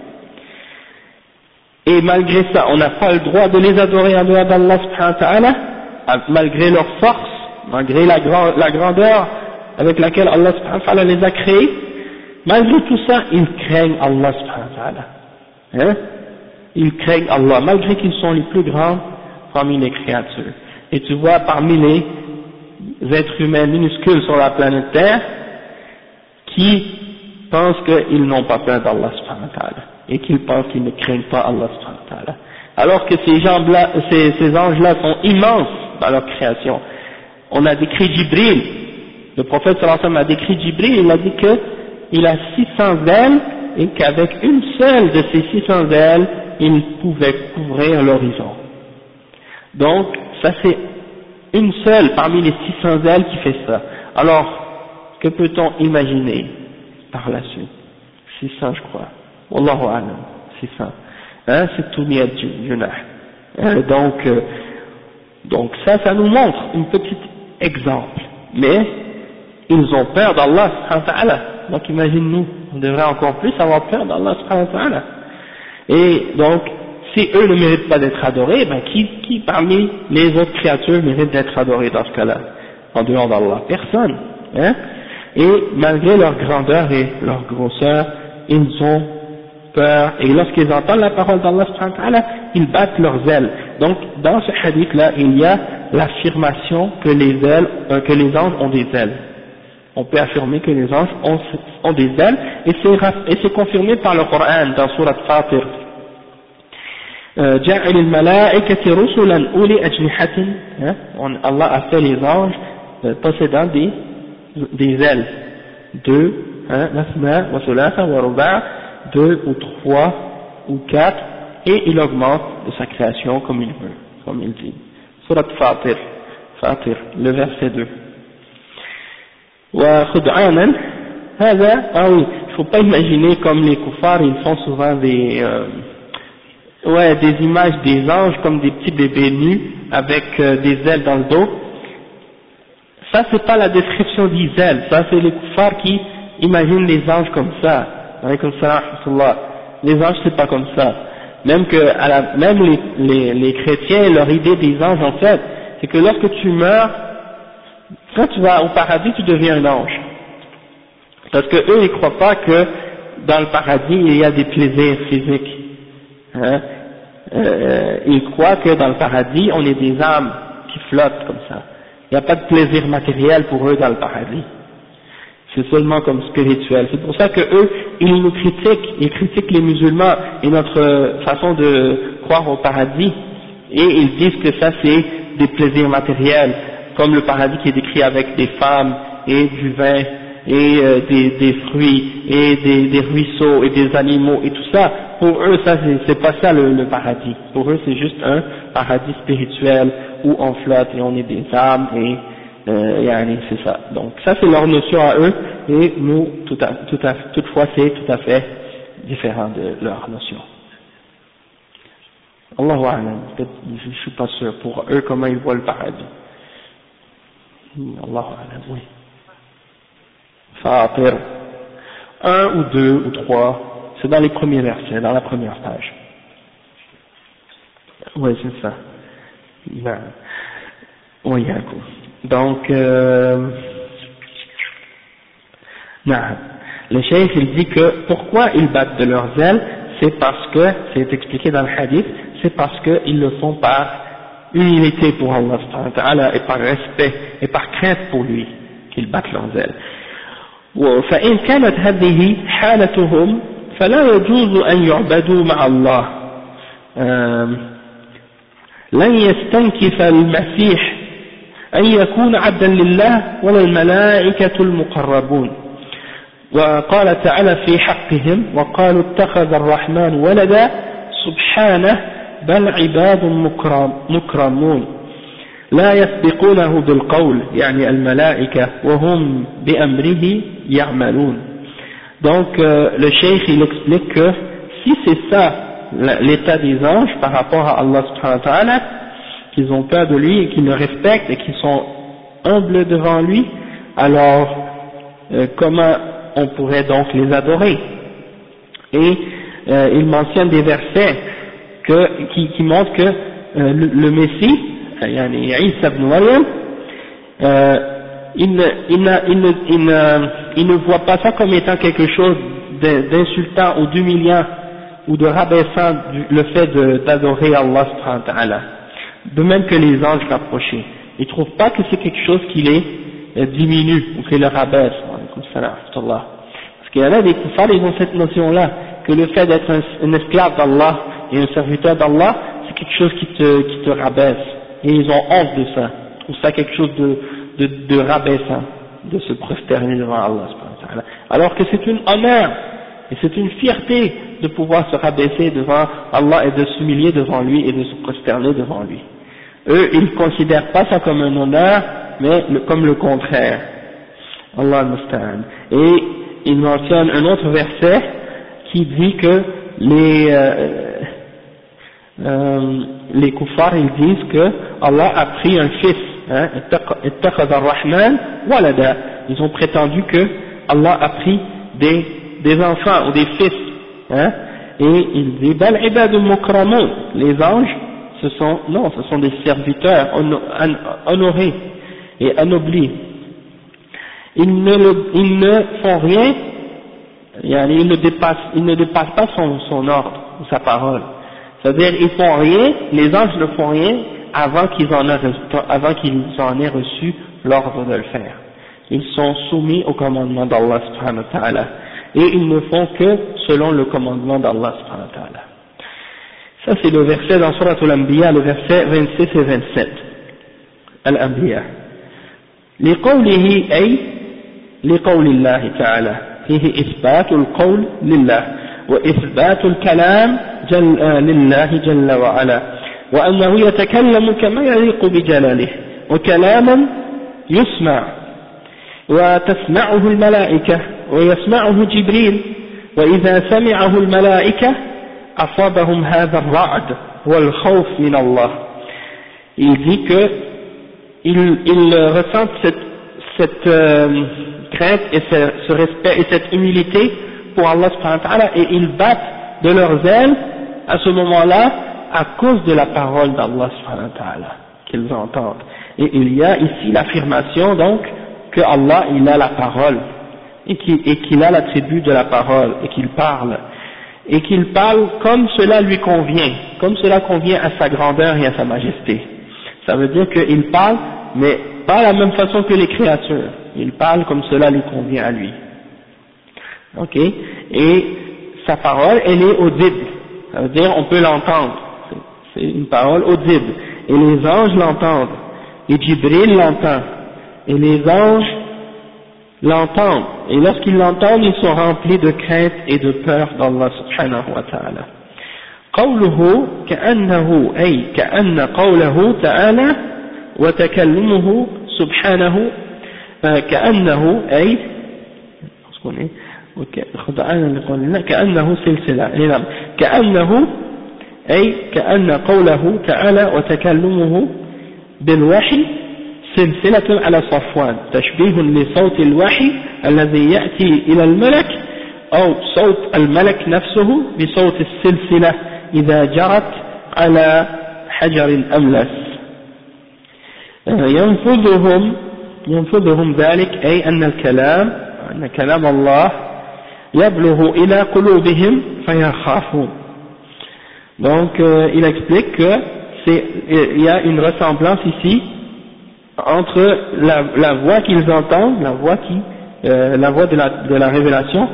et malgré ça, on n'a pas le droit de les adorer en dehors d'Allah subhanahu wa ta'ala, malgré leur force, malgré la grandeur avec laquelle Allah subhanahu wa ta'ala les a créés, malgré tout ça, ils craignent Allah subhanahu wa ta'ala. Ils craignent Allah, malgré qu'ils sont les plus grands parmi les créatures. Et tu vois, parmi les êtres humains minuscules sur la planète Terre, qui pensent qu'ils n'ont pas peur d'Allah subhanahu wa ta'ala, et qu'ils pensent qu'ils ne craignent pas Allah subhanahu wa ta'ala. Alors que ces anges-là sont immenses dans leur création. on a décrit Jibril, le prophète sallallahu alayhi wa sallam a décrit Jibril, il a dit qu'il a 600 ailes et qu'avec une seule de ces 600 ailes, il pouvait couvrir l'horizon. Donc, ça c'est une seule parmi les 600 ailes qui fait ça. Alors, que peut-on imaginer par la suite? 600 je crois. Wallahu a'lam, 600. Hein, c'est tout niat junah. Donc ça nous montre une petite exemple. Mais, ils ont peur d'Allah subhanahu wa ta'ala. Donc imagine-nous, on devrait encore plus avoir peur d'Allah subhanahu wa ta'ala. Et donc, si eux ne méritent pas d'être adorés, ben qui parmi les autres créatures mérite d'être adorés dans ce cas-là, en dehors d'Allah? Personne. Hein? Et malgré leur grandeur et leur grosseur, ils ont peur, et lorsqu'ils entendent la parole d'Allah subhanahu wa ta'ala, ils battent leurs ailes. Donc, dans ce hadith-là, il y a l'affirmation que les anges ont des ailes. On peut affirmer que les anges ont des ailes, et c'est confirmé par le Coran dans Surat Fatir. جعل الملائكة رسلا أولي أجنحة, Allah a fait les anges possédant des ailes, 2, مثنى وثلاث ورباع, 2 ou 3 ou 4, et il augmente de sa création comme il veut, comme il dit. Surat Fatir, le verset 2. وخدعانا هذا, oui, il ne faut pas imaginer comme les kuffars, ils font souvent des images des anges comme des petits bébés nus avec des ailes dans le dos. Ça c'est pas la description des ailes, ça c'est les kuffars qui imaginent les anges comme ça. Alaykoum salam wa rahmatullah. Les anges c'est pas comme ça. Même les chrétiens, leur idée des anges en fait, c'est que lorsque tu meurs, quand tu vas au paradis, tu deviens un ange. Parce que eux, ils croient pas que dans le paradis, il y a des plaisirs physiques. Hein? Ils croient que dans le paradis, on est des âmes qui flottent comme ça. Il n'y a pas de plaisir matériel pour eux dans le paradis. C'est seulement comme spirituel. C'est pour ça que eux, ils nous critiquent, ils critiquent les musulmans et notre façon de croire au paradis. Et ils disent que ça, c'est des plaisirs matériels, comme le paradis qui est décrit avec des femmes et du vin et des fruits et des ruisseaux et des animaux et tout ça. Pour eux, ça c'est pas ça le paradis. Pour eux, c'est juste un paradis spirituel où on flotte et on est des âmes et c'est ça. Donc ça c'est leur notion à eux et nous toutefois c'est tout à fait différent de leur notion. Allahu a'lam, je suis pas sûr pour eux comment ils voient le paradis. Allahu a'lam, oui. Fatir 1 ou 2 ou 3, c'est dans les premiers versets, dans la première page. Oui, c'est ça. Oui, d'accord. Donc, le cheikh il dit que pourquoi ils battent de leurs ailes, c'est parce que, c'est expliqué dans le hadith, c'est parce qu'ils le font par humilité pour Allah subhanahu wa ta'ala et par respect et par crainte pour lui qu'ils battent leurs ailes. فإن كانت هذه حالتهم فلا يجوز أن يعبدوا مع الله. لن يستنكف المسيح أن يكون عبدا لله ولا الملائكة المقربون. وقال تعالى في حقهم وقالوا اتخذ الرحمن ولدا سبحانه بل عباد مكرمون لا يسبقونه بالقول يعني الملائكة وهم بأمره يعملون. Donc le cheikh il explique que si c'est ça l'état des anges par rapport à Allah subhanahu wa ta'ala, qu'ils ont peur de lui et qu'ils le respectent et qu'ils sont humbles devant lui, alors comment on pourrait donc les adorer? Et il mentionne des versets qui montrent que le Messie, yani Isa ibn Maryam, il ne voit pas ça comme étant quelque chose d'insultant ou d'humiliant ou de rabaissant le fait d'adorer Allah subhanahu wa ta'ala. De même que les anges rapprochés. Ils ne trouvent pas que c'est quelque chose qui les diminue ou qui les rabaisse. Parce qu'il y en a des kuffars, ils ont cette notion-là, que le fait d'être un esclave d'Allah et un serviteur d'Allah, c'est quelque chose qui te rabaisse. Et ils ont honte de ça. Ils trouvent ça quelque chose de rabaissant, de se prosterner devant Allah subhanahu wa ta'ala. Alors que c'est un honneur, et c'est une fierté de pouvoir se rabaisser devant Allah et de s'humilier devant lui et de se prosterner devant lui. Eux, ils ne considèrent pas ça comme un honneur, mais comme le contraire. Allah al-Musta'an. Et il mentionne un autre verset qui dit que les kuffars, ils disent que Allah a pris un fils, hein, ittakhadha ar-Rahman walada. Ils ont prétendu que Allah a pris des enfants ou des fils, hein, et il dit bal ibadun mukramun, les anges ce sont des serviteurs honorés et anoblis. Ils ne font rien, ils ne dépassent pas son ordre ou sa parole. C'est-à-dire ils font rien, les anges ne font rien avant qu'ils en aient reçu l'ordre de le faire. Ils sont soumis au commandement d'Allah subhanahu wa ta'ala et ils ne font que selon le commandement d'Allah subhanahu wa ta'ala. Ça c'est le verset dans Surat Al-Anbiya, le verset 26 et 27. Al-Anbiya. لقوله أي لقول الله تعالى فيه إثبات القول لله وإثبات الكلام لله جل وعلا وأنه يتكلم كما يليق بجلاله وكلاما يسمع وتسمعه الملائكة ويسمعه جبريل وإذا سمعه الملائكة أصابهم هذا الرعد والخوف من الله. Il dit que il ressent cette crainte et ce respect et cette humilité pour Allah subhanahu wa ta'ala et ils battent de leurs ailes à ce moment-là à cause de la parole d'Allah subhanahu wa ta'ala qu'ils entendent. Et il y a ici l'affirmation donc que Allah il a la parole et qu'il a l'attribut de la parole et qu'il parle comme cela lui convient, comme cela convient à sa grandeur et à sa majesté. Ça veut dire qu'il parle, mais pas de la même façon que les créatures. Il parle comme cela lui convient à lui. Ok? Et sa parole, elle est audible. Ça veut dire on peut l'entendre. C'est une parole audible. Et les anges l'entendent. Et Jibril l'entend. Et les anges l'entendent. Et lorsqu'ils l'entendent, ils sont remplis de crainte et de peur d'Allah subhanahu wa ta'ala. قوله كأنه أي كأن قوله تعالى وتكلمه سبحانه كأنه أي كأنه سلسلة كأنه أي كأن قوله تعالى وتكلمه بالوحي سلسلة على صفوان تشبيه لصوت الوحي الذي يأتي إلى الملك أو صوت الملك نفسه بصوت السلسلة إذا جرت على حجر أملس ينفذهم ذلك أي أن كلام الله يبلغ إلى قلوبهم فيخافون. Donc il explique que il y a une ressemblance ici entre la voix qu'ils entendent, la voix de la révélation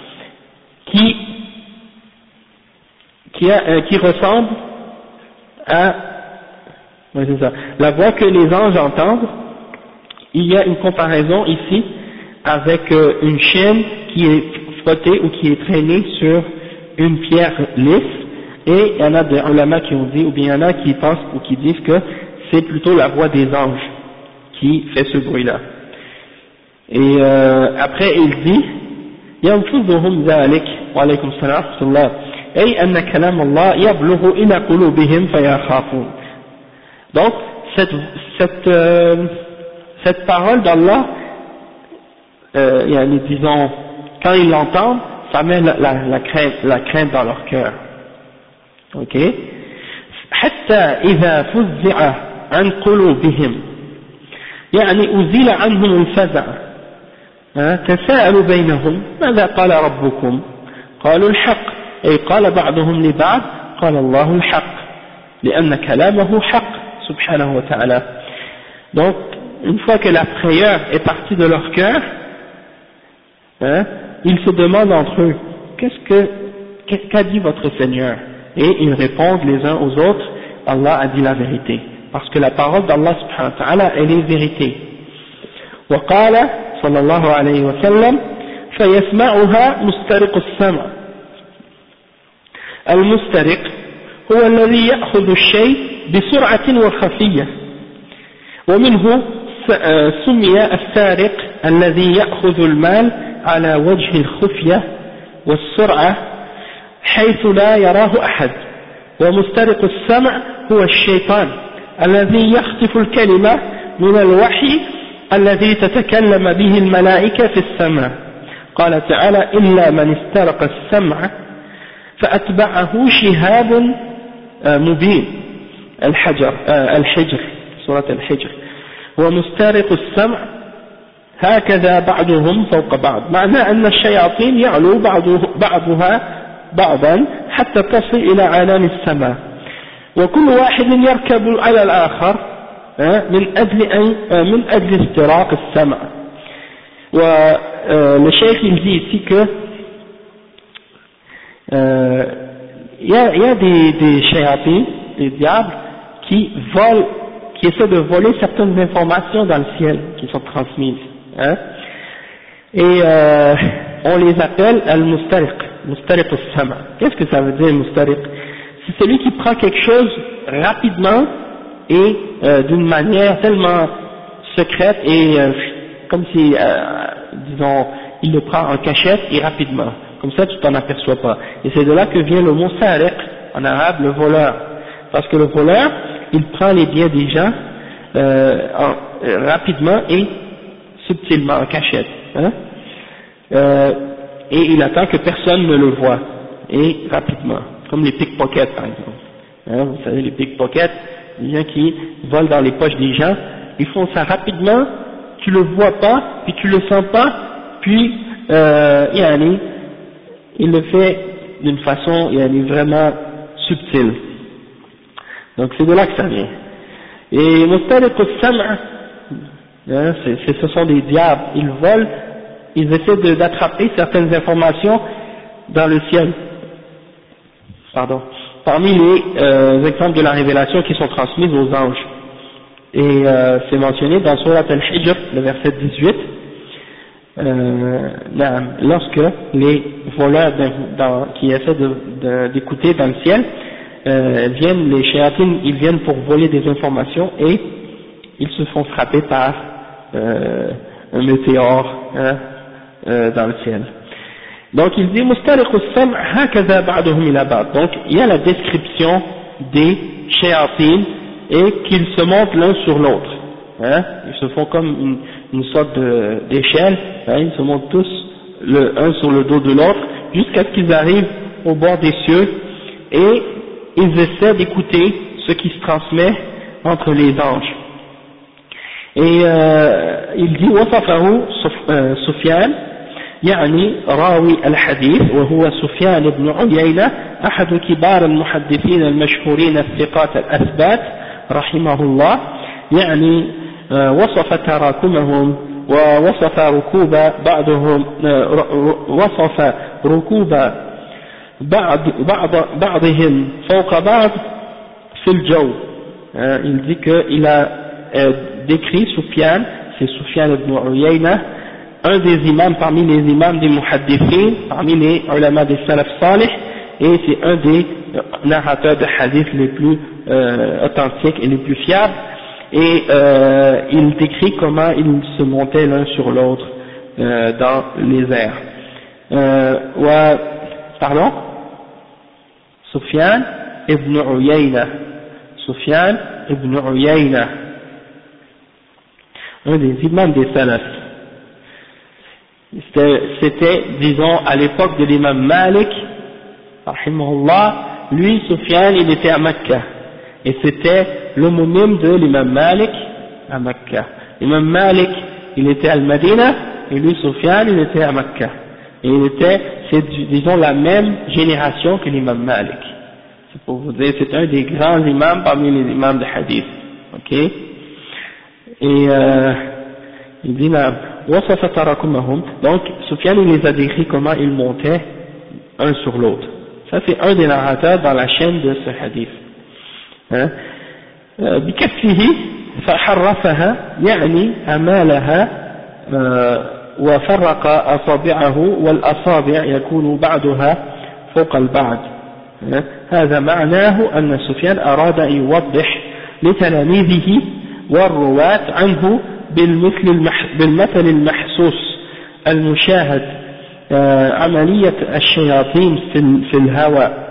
qui ressemble à c'est ça, la voix que les anges entendent. Il y a une comparaison ici avec une chaîne qui est frottée ou qui est traînée sur une pierre lisse, et il y en a des ulama qui ont dit, ou bien il y en a qui pensent ou qui disent que c'est plutôt la voix des anges qui fait ce bruit-là. Et après il dit ينفذهم ذلك وعليكم السلام ورحمة الله أي أن كلام الله يبلغ إلى قلوبهم فيخافون. Donc cette parole d'Allah, disons, quand ils l'entendent, ça met la crainte dans leur cœur. Ok? حتى إذا فزع عن قلوبهم يعني أزيل عنهم الفزع تساءلوا بينهم ماذا قال ربكم قالوا الحق أي قال بعضهم لبعض قال الله الحق لأن كلامه حق سبحانه وتعالى. Donc une fois que la prière est partie de leur cœur, ils se demandent entre eux qu'a dit votre Seigneur, et ils répondent les uns aux autres Allah a dit la vérité, parce que la parole d'Allah subhanahu wa ta'ala elle est vérité. وقال صلى الله عليه وسلم فيسمعها مسترق السمع. المسترق هو الذي يأخذ الشيء بسرعة وخفية، ومنه سمي السارق الذي يأخذ المال على وجه الخفية والسرعة حيث لا يراه أحد. ومسترق السمع هو الشيطان الذي يخطف الكلمة من الوحي الذي تتكلم به الملائكة في السماء. قال تعالى إلا من استرق السمع فأتبعه شهاب مبين. الحجر سورة الحجر. ومسترق السمع هكذا بعضهم فوق بعض، معنى أن الشياطين يعلو بعضها بعضا حتى تصل إلى عنان السماء، وكل واحد يركب على الآخر من أجل استراق السمع. والشيخ il dit ici que il y a des shayatins, des diables qui volent, qui essaient de voler certaines informations dans le ciel qui sont transmises, et on les appelle al-mustariq, mustariq al-sama'. Qu'est-ce que ça veut dire mustariq? C'est celui qui prend quelque chose rapidement et d'une manière tellement secrète et comme si disons il le prend en cachette et rapidement, comme ça tu t'en aperçois pas. Et c'est de là que vient le mot sariq, en arabe le voleur, parce que le voleur il prend les biens des gens rapidement et subtilement en cachette, et il attend que personne ne le voie et rapidement, comme les pickpockets par exemple, vous savez les pickpockets, les gens qui volent dans les poches des gens, ils font ça rapidement, tu le vois pas, puis tu le sens pas, puis il le fait d'une façon vraiment subtile. Donc c'est de là que ça vient. Et mustariq al-sam', ce sont des diables, ils volent, ils essaient d'attraper certaines informations dans le ciel. Parmi les exemples de la révélation qui sont transmises aux anges. Et c'est mentionné dans Surat al-Hijr, le verset 18, lorsque les voleurs qui essaient d'écouter dans le ciel viennent, les shayatines, ils viennent pour voler des informations et ils se font frapper par un météore dans le ciel. Donc il dit mustariq al-sam' hakaza ba'duhum ila ba'd. Donc il y a la description des shayatines et qu'ils se montent l'un sur l'autre, ils se font comme une sorte d'échelle, ils se montent tous un sur le dos de l'autre jusqu'à ce qu'ils arrivent au bord des cieux et ils essaient d'écouter ce qui se transmet entre les anges. Et il dit وصفه سفيان يعني راوي الحديث وهو سفيان بن عيينة أحد كبار المحدثين المشهورين الثقات الأثبات رحمه الله، يعني وصف تراكمهم ووصف ركوب بعضهم وصف ركوب بعضهم فوق بعض في الجو. Il dit qu'il a décrit Sufyan, c'est Sufyan ibn Uyayna, un des imams parmi les imams des muhaddithin, parmi les ulama des salaf salih, et c'est un des narrateurs de hadith les plus authentiques et les plus fiables, et il décrit comment ils se montaient l'un sur l'autre dans les airs. Pardon? Sufyan ibn Uyayna, Sufyan ibn Uyayna, un des imams des salaf. C'était, disons, à l'époque de l'imam Malik, rahimahullah, lui, Sufyan, il était à Mecca, et c'était l'homonyme de l'imam Malik à Mecca. L'imam Malik, il était à Al-Madina, et lui, Sufyan, il était à Mecca. Et c'est, disons, la même génération que l'imam Malik. C'est pour vous dire, c'est un des grands imams parmi les imams de hadith. Ok? Et il dit là, donc Sufyan il les a décrits comment ils montaient un sur l'autre. Ça c'est un des narrateurs dans la chaîne de ce hadith. بكفه فحرفها يعني أمالها وفرق أصابعه والأصابع يكون بعضها فوق البعض. هذا معناه أن سفيان أراد أن يوضح لتلاميذه والرواة عنه بالمثل المحسوس المشاهد عملية الشياطين في الهواء،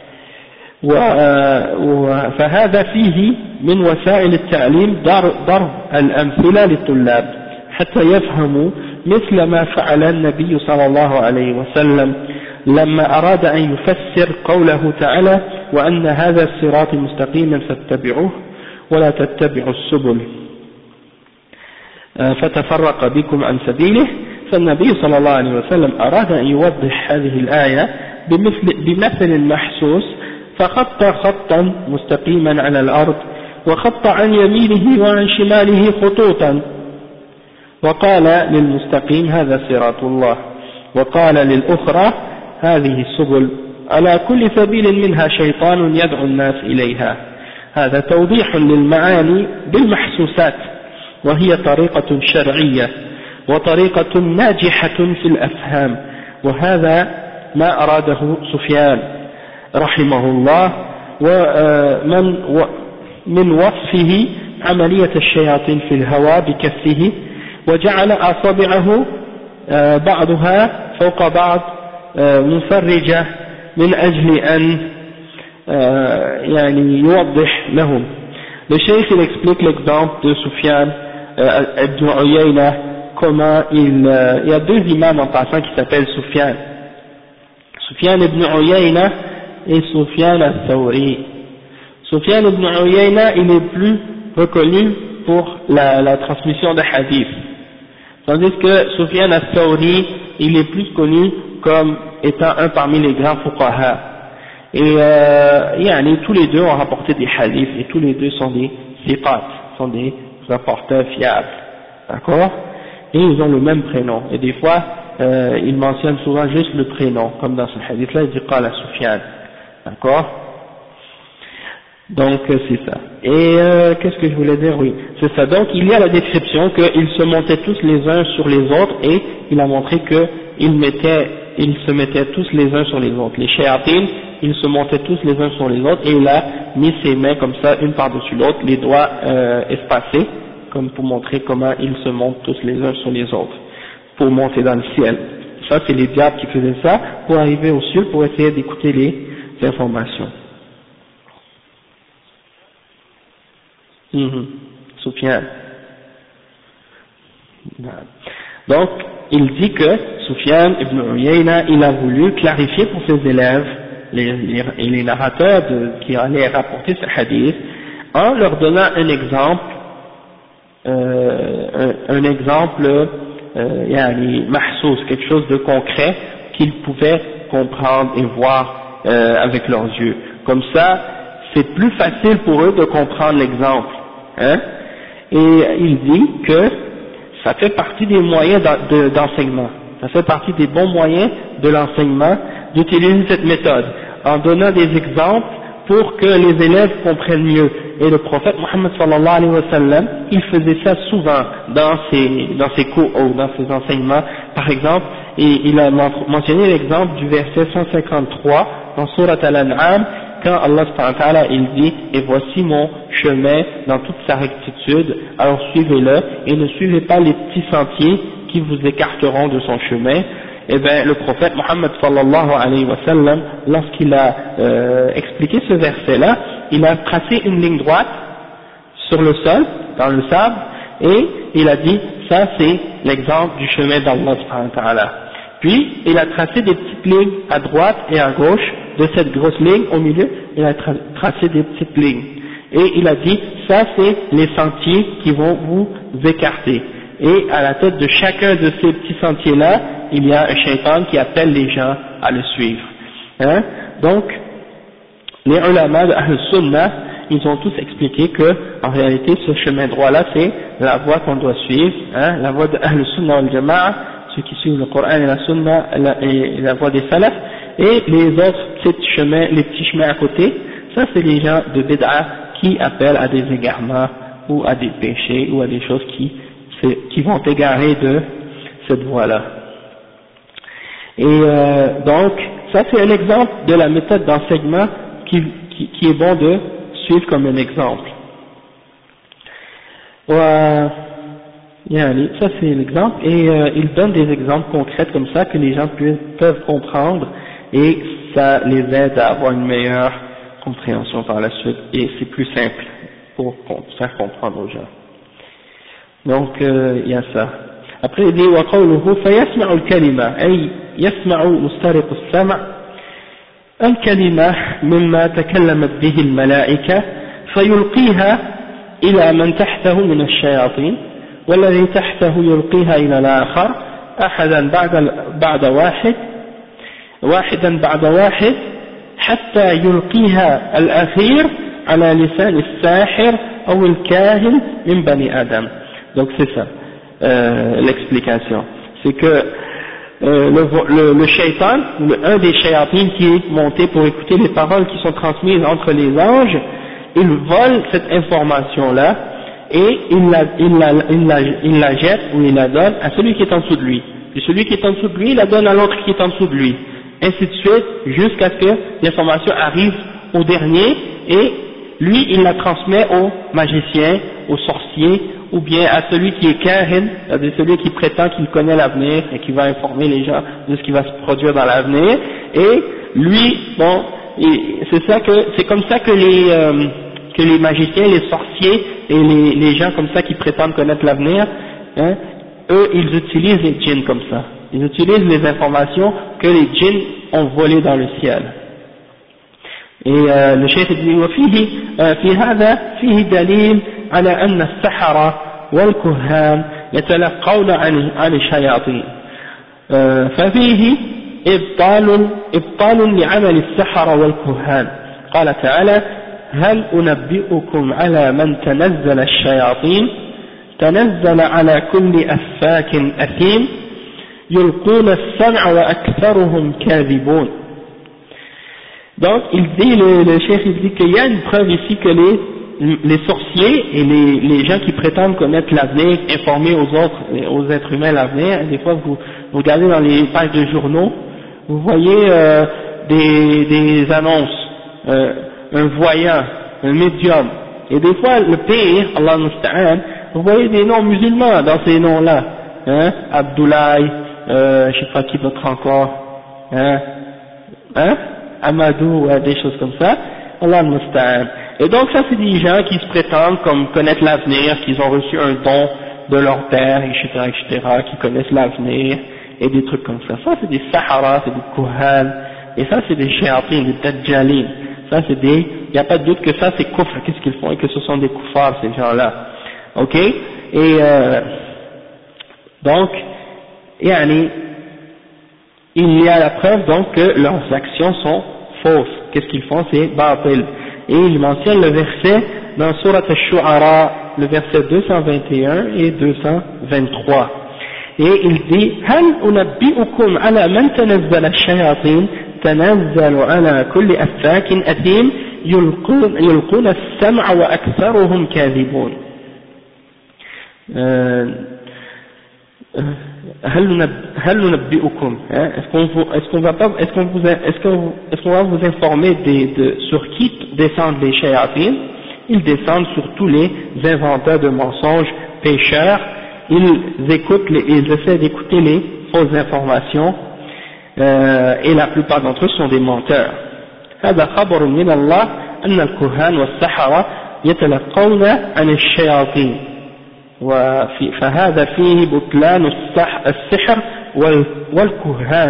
فهذا فيه من وسائل التعليم ضرب الأمثلة للطلاب حتى يفهموا مثل ما فعل النبي صلى الله عليه وسلم لما أراد أن يفسر قوله تعالى وأن هذا الصراط مستقيما فاتبعوه ولا تتبعوا السبل فتفرق بكم عن سبيله. فالنبي صلى الله عليه وسلم أراد أن يوضح هذه الآية بمثل محسوس، فخط خطا مستقيما على الأرض وخط عن يمينه وعن شماله خطوطا، وقال للمستقيم هذا صراط الله، وقال للأخرى هذه السبل، على كل سبيل منها شيطان يدعو الناس إليها. هذا توضيح للمعاني بالمحسوسات، وهي طريقة شرعية وطريقة ناجحة في الأفهام، وهذا ما أراده سفيان رحمه الله من وصفه عملية الشياطين في الهواء بكفه، وجعل أصابعه بعضها فوق بعض مفرجة من أجل أن يعني يوضح لهم. Le cheikh il explique l'exemple de Sufyan ibn Uyayna, comment il y a deux imams en passant qui s'appellent Sufyan ibn Uyayna et Sufyan al-Thawri. Sufyan ibn Uyayna il est plus reconnu pour la transmission des hadiths, tandis que Sufyan al-Thawri il est plus connu comme étant un parmi les grands fuqaha. Et tous les deux ont rapporté des hadiths et tous les deux sont des thiqat, sont des rapporteurs fiables, d'accord, et ils ont le même prénom, et des fois ils mentionnent souvent juste le prénom, comme dans ce hadith là il dit qala Sufyan, d'accord. Donc c'est ça. Et qu'est-ce que je voulais dire? Oui, c'est ça. Donc il y a la description qu'ils se montaient tous les uns sur les autres, et il a montré qu'ils se mettaient tous les uns sur les autres. Les shayatines, ils se montaient tous les uns sur les autres, et il a mis ses mains comme ça, une par-dessus l'autre, les doigts espacés, comme pour montrer comment ils se montent tous les uns sur les autres, pour monter dans le ciel. Ça c'est les diables qui faisaient ça, pour arriver au ciel, pour essayer d'écouter les informations. Sufyan. Donc, il dit que Sufyan ibn Uyayna, il a voulu clarifier pour ses élèves, les narrateurs qui allaient rapporter ce hadith, en leur donnant un exemple mahsous, quelque chose de concret qu'ils pouvaient comprendre et voir avec leurs yeux. Comme ça, c'est plus facile pour eux de comprendre l'exemple. Et il dit que ça fait partie des moyens d'enseignement, ça fait partie des bons moyens de l'enseignement d'utiliser cette méthode, en donnant des exemples pour que les élèves comprennent mieux. Et le prophète Mohammed sallallahu alayhi wa sallam, il faisait ça souvent dans ses cours, dans ses enseignements. Par exemple, il a mentionné l'exemple du verset 153 dans Surat Al-An'am, quand Allah subhanahu wa ta'ala il dit et voici mon chemin dans toute sa rectitude, alors suivez-le et ne suivez pas les petits sentiers qui vous écarteront de son chemin. Et bien le prophète Mohammed sallallahu alayhi wa sallam, lorsqu'il a expliqué ce verset là, il a tracé une ligne droite sur le sol, dans le sable, et il a dit ça c'est l'exemple du chemin d'Allah subhanahu wa ta'ala. Puis il a tracé des petites lignes à droite et à gauche de cette grosse ligne au milieu, il a tracé des petites lignes. Et il a dit, ça c'est les sentiers qui vont vous écarter. Et à la tête de chacun de ces petits sentiers-là, il y a un shaitan qui appelle les gens à le suivre. Donc, les ulama de Ahl Sunnah, ils ont tous expliqué que, en réalité, ce chemin droit-là, c'est la voie qu'on doit suivre, la voie de Ahl Sunnah wal Jama'a, ceux qui suivent le Coran et la Sunna et la voie des salafs. Et les autres petits chemins à côté, ça c'est les gens de bid'a qui appellent à des égarements ou à des péchés ou à des choses qui qui vont égarer de cette voie-là. Et donc, ça c'est un exemple de la méthode d'enseignement qui est bon de suivre comme un exemple. Ça c'est l'exemple, et il donne des exemples concrets comme ça que les gens peuvent comprendre, et ça les aide à avoir une meilleure compréhension par la suite, et c'est plus simple pour faire comprendre aux gens. Donc il y a ça. Après il dit وقوله فيسمع الكلمة أي يسمع مسترق السمع الكلمة مما تكلمت به الملائكة فيلقيها إلى من تحته من الشياطين والذي تحته يلقيها إلى الآخر أحدا بعد واحد حتى يلقيها الأخير على لسان الساحر أو الكاهن من بني آدم. Donc c'est ça l'explication, c'est que le shaitan, un des shayatines qui est monté pour écouter les paroles qui sont transmises entre les anges, il vole cette information-là et il la jette ou il la donne à celui qui est en dessous de lui. Puis celui qui est en dessous de lui, il la donne à l'autre qui est en dessous de lui. Ainsi de suite, jusqu'à ce que l'information arrive au dernier et lui, il la transmet au magicien, au sorcier, ou bien à celui qui est kahin, c'est-à-dire celui qui prétend qu'il connaît l'avenir et qui va informer les gens de ce qui va se produire dans l'avenir. Et lui, bon, c'est comme ça que les magiciens, les sorciers et les gens comme ça qui prétendent connaître l'avenir, hein, eux, ils utilisent les djinns comme ça. Ils utilisent les informations que les djinns ont volées dans le ciel. Et le cheikh dit وفيه في هذا فيه دليل على أن السحرة والكهان يتلقون عن الشياطين ففيه إبطال لعمل السحرة والكهان. قال تعالى هل أنبئكم على من تنزل الشياطين تنزل على كل أفاك أثيم يلقون السمع وأكثرهم كاذبون. Donc il dit, le cheikh il dit qu'il y a une preuve ici que les sorciers et les gens qui prétendent connaître l'avenir, informer aux êtres humains l'avenir, des fois vous regardez dans les pages de journaux, vous voyez des annonces, un voyant, un médium, et des fois le pire, Allah musta'an, vous voyez des noms musulmans dans ces noms-là, hein, Abdoulaye, je sais pas qui d'autre encore, Amadou, des choses comme ça, Allah al-Musta'an. Et donc ça c'est des gens qui se prétendent comme connaître l'avenir, qu'ils ont reçu un don de leur père, etc., qui connaissent l'avenir, et des trucs comme ça. Ça c'est des sahara, c'est des kuhan, et ça c'est des shayatin, des dajjalin. Ça c'est il n'y a pas de doute que ça c'est kufr, qu'est-ce qu'ils font, et que ce sont des kuffars ces gens-là. Ok? Et donc, yani, il y a la preuve donc que leurs actions sont fausses. Qu'est-ce qu'ils font? C'est batil. Et il mentionne le verset dans Surat al-Shu'ara, le verset 221 et 223. Et il dit هل أنبئكم على من تنزل الشياطين تنزل على كل أفاك أثيم يلقون السمع وأكثرهم كاذبون. هل ننبئكم, est-ce qu'on va vous informer sur qui descendent les shayatines? Ils descendent sur tous les inventeurs de mensonges, pécheurs. Ils essaient d'écouter les fausses informations, et la plupart d'entre eux sont des menteurs. هذا خبر من الله أن الكهان والسحرة يتلقون عن الشياطين. فهذا فيه بطلان السحر والكهان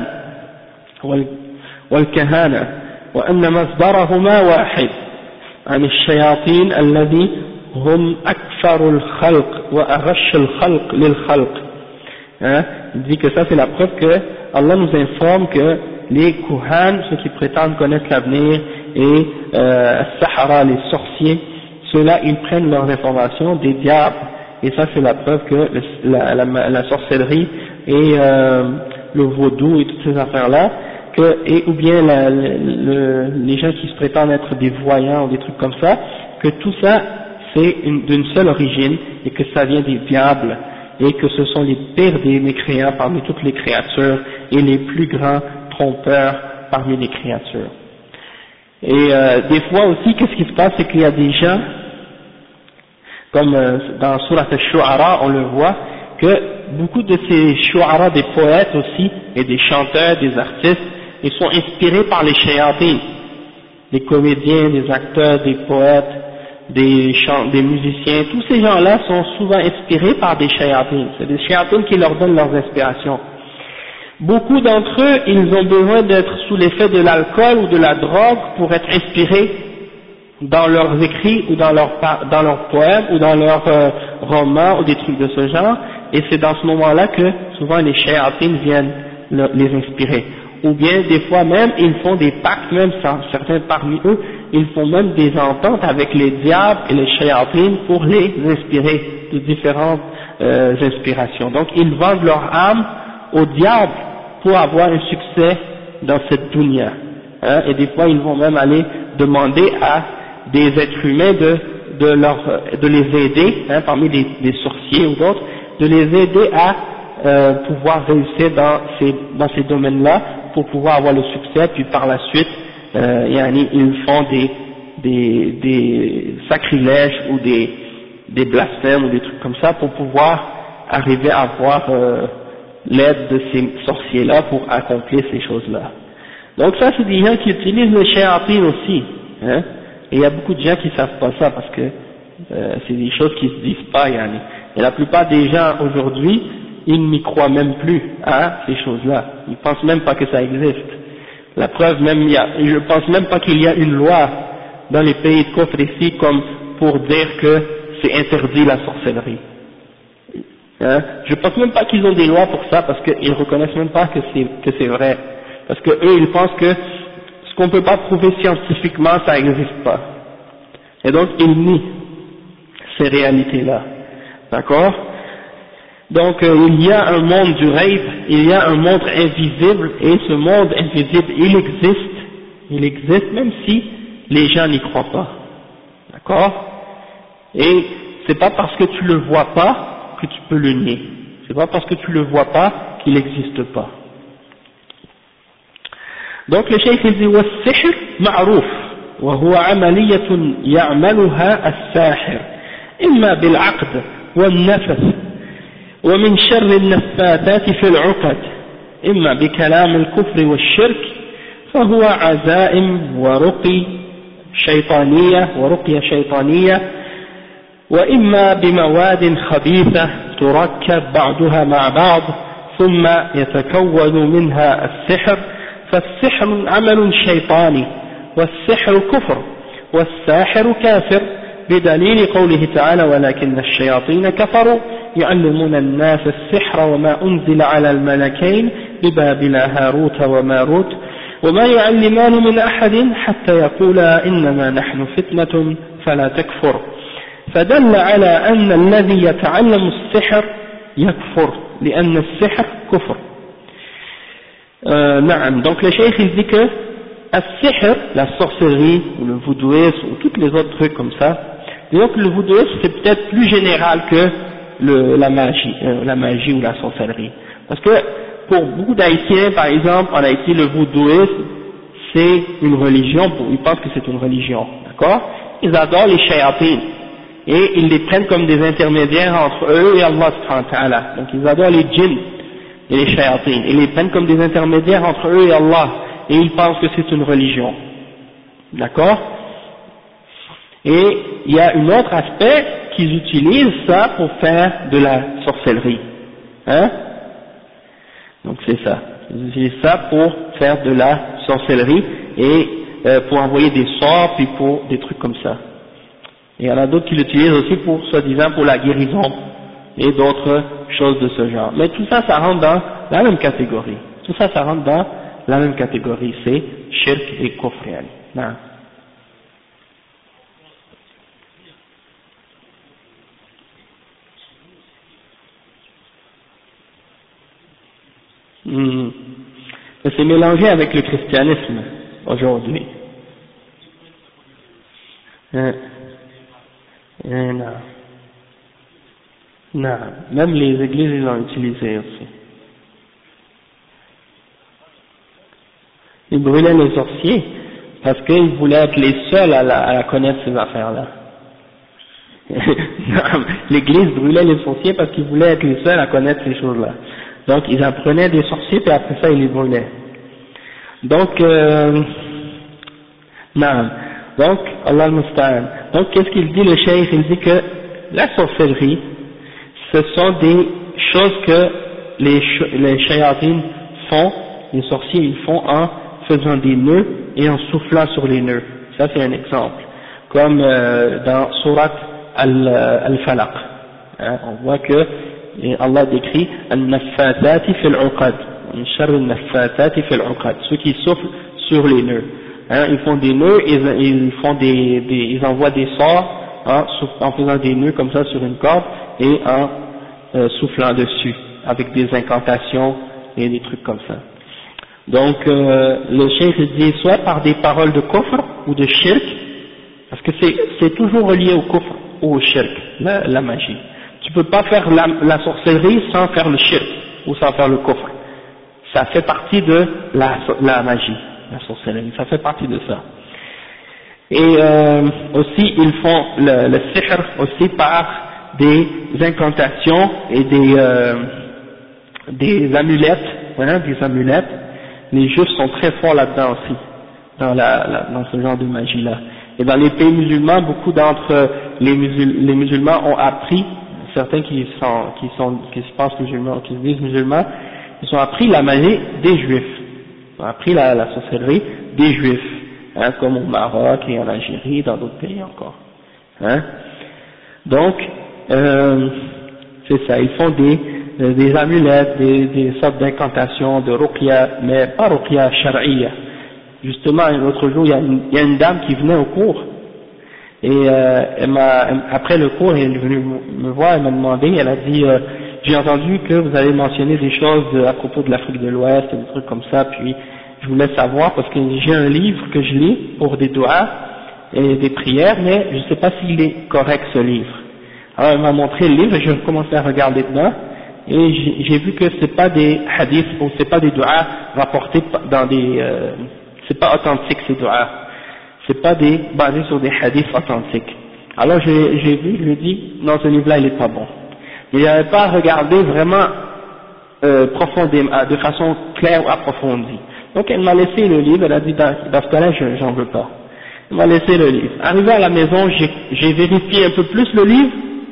والكهانة وأن مصدرهما واحد عن الشياطين الذي هم أكثر الخلق وأغش الخلق للخلق. Il dit que ça c'est la preuve que Allah nous informe que les kuhan, ceux qui prétendent connaître l'avenir, et sahara, les sorciers, ceux-là ils prennent leurs informations des diables. Et ça c'est la preuve que la sorcellerie et le vaudou et toutes ces affaires-là, ou bien les gens qui se prétendent être des voyants ou des trucs comme ça, que tout ça c'est d'une seule origine et que ça vient des diables et que ce sont les pires des mécréants parmi toutes les créatures et les plus grands trompeurs parmi les créatures. Et des fois aussi, qu'est-ce qui se passe, c'est qu'il y a des gens, comme dans Surat al-Shu'ara, on le voit, que beaucoup de ces Shu'ara, des poètes aussi, et des chanteurs, des artistes, ils sont inspirés par les shayatines, des comédiens, des acteurs, des poètes, des musiciens, tous ces gens-là sont souvent inspirés par des shayatines, c'est des shayatines qui leur donnent leurs inspirations. Beaucoup d'entre eux, ils ont besoin d'être sous l'effet de l'alcool ou de la drogue pour être inspirés dans leurs écrits ou dans leurs poèmes ou dans leurs romans ou des trucs de ce genre, et c'est dans ce moment-là que souvent les shayatines viennent les inspirer. Ou bien des fois même, ils font des pactes, même certains parmi eux, ils font même des ententes avec les diables et les shayatines pour les inspirer de différentes inspirations. Donc ils vendent leur âme au diable pour avoir un succès dans cette dunya. Et des fois ils vont même aller demander à des êtres humains de les aider, parmi des sorciers ou d'autres, de les aider à pouvoir réussir dans ces domaines-là pour pouvoir avoir le succès, puis par la suite ils font des sacrilèges ou des blasphèmes ou des trucs comme ça pour pouvoir arriver à avoir l'aide de ces sorciers-là pour accomplir ces choses-là. Donc ça, c'est des gens qui utilisent le shayatin aussi, et il y a beaucoup de gens qui savent pas ça parce que c'est des choses qui se disent pas, et la plupart des gens aujourd'hui, ils n'y croient même plus à ces choses-là, ils pensent même pas que ça existe. La preuve même, je pense même pas qu'il y a une loi dans les pays de Kufr ici comme pour dire que c'est interdit la sorcellerie. Je pense même pas qu'ils ont des lois pour ça parce qu'ils reconnaissent même pas que c'est vrai. Parce que eux, ils pensent que ce qu'on peut pas prouver scientifiquement, ça n'existe pas. Et donc, ils nient ces réalités-là. D'accord? Donc, il y a un monde du rêve, il y a un monde invisible, et ce monde invisible, il existe même si les gens n'y croient pas. D'accord? Et c'est pas parce que tu le vois pas que tu peux le nier. C'est pas parce que tu le vois pas qu'il n'existe pas. Donc le cheikh il dit والسحر معروف وهو عملية يعملها الساحر إما بالعقد والنفس ومن شر النفاثات في العقد إما بكلام الكفر والشرك فهو عزائم ورقية شيطانية وإما بمواد خبيثة تركب بعضها مع بعض ثم يتكون منها السحر فالسحر عمل شيطاني والسحر كفر والساحر كافر بدليل قوله تعالى ولكن الشياطين كفروا يعلمون الناس السحر وما أنزل على الملكين ببابل هاروت وماروت وما يعلمان من أحد حتى يقولا إنما نحن فتنة فلا تكفر فدل على أن الذي يتعلم السحر يكفر لأن السحر كفر. نعم, donc le cheikh il dit que السحر, la sorcellerie ou le voodooisme ou tous les autres trucs comme ça, disons que le voodooisme c'est peut-être plus général que la magie ou la sorcellerie, parce que pour beaucoup d'Haïtiens par exemple en Haïti le voodooisme c'est une religion, ils pensent que c'est une religion, d'accord, ils adorent les shayatines et ils les prennent comme des intermédiaires entre eux et Allah subhanahu wa ta'ala, donc ils adorent les djinns et les shayatines, ils les prennent comme des intermédiaires entre eux et Allah, et ils pensent que c'est une religion, d'accord. Et il y a un autre aspect qu'ils utilisent ça pour faire de la sorcellerie, donc c'est ça, ils utilisent ça pour faire de la sorcellerie et pour envoyer des sorts puis pour des trucs comme ça. Et il y en a d'autres qui l'utilisent aussi pour, soi-disant, pour la guérison et d'autres choses de ce genre. Mais tout ça, ça rentre dans la même catégorie. Tout ça, ça rentre dans la même catégorie. C'est shirk et kufr. Mais c'est mélangé avec le christianisme aujourd'hui. Non. Non, même les églises, ils l'ont utilisé aussi. Ils brûlaient les sorciers parce qu'ils voulaient être les seuls à connaître ces affaires-là. L'église brûlait les sorciers parce qu'ils voulaient être les seuls à connaître ces choses-là. Donc ils apprenaient des sorciers et après ça ils les brûlaient. Donc, non. Donc, Allah al-Musta'an. Donc qu'est-ce qu'il dit le cheikh? Il dit que la sorcellerie, ce sont des choses que les shayatines font, les sorciers ils font en faisant des nœuds et en soufflant sur les nœuds. Ça c'est un exemple. Comme dans Surat Al-Falaq. Hein, on voit que Allah décrit Al-Naffatati fil-Uqad. Ceux qui soufflent sur les nœuds. Hein, ils font des nœuds, ils envoient des sorts en faisant des nœuds comme ça sur une corde et en soufflant dessus avec des incantations et des trucs comme ça. Donc le cheikh dit soit par des paroles de kufr ou de shirk, parce que c'est toujours relié au kufr ou au shirk, la magie. Tu peux pas faire la sorcellerie sans faire le shirk ou sans faire le kufr. Ça fait partie de la magie, la sorcellerie, ça fait partie de ça. Et aussi ils font le sihr aussi par des incantations et des amulettes, voilà, des amulettes. Les juifs sont très forts là-dedans aussi, dans ce genre de magie-là. Et dans les pays musulmans, beaucoup d'entre les musulmans ont appris, certains qui se pensent musulmans, qui se disent musulmans, ils ont appris la magie des juifs. Ils ont appris la sorcellerie des juifs, hein, comme au Maroc et en Algérie, dans d'autres pays encore. Hein. Donc, c'est ça, ils font des amulettes, des sortes d'incantations, de ruqya, mais pas ruqya shar'iyya. Justement, l'autre jour, il y a une dame qui venait au cours, et après le cours, elle est venue me voir, elle m'a demandé, elle a dit, j'ai entendu que vous avez mentionné des choses à propos de l'Afrique de l'Ouest, des trucs comme ça, puis je voulais savoir, parce que j'ai un livre que je lis pour des doigts et des prières, mais je ne sais pas s'il est correct ce livre. Alors elle m'a montré le livre et j'ai commencé à regarder dedans, et j'ai vu que c'est pas des hadiths ou c'est pas des doigts rapportés dans c'est pas authentique ces doigts, c'est pas basés sur des hadiths authentiques. Alors j'ai vu, je lui ai dit non, ce livre-là il est pas bon. Mais il n'avait pas regardé vraiment profondément, de façon claire ou approfondie. Donc elle m'a laissé le livre, elle a dit dans ce cas-là j'en veux pas. Elle m'a laissé le livre. Arrivé à la maison, j'ai vérifié un peu plus le livre.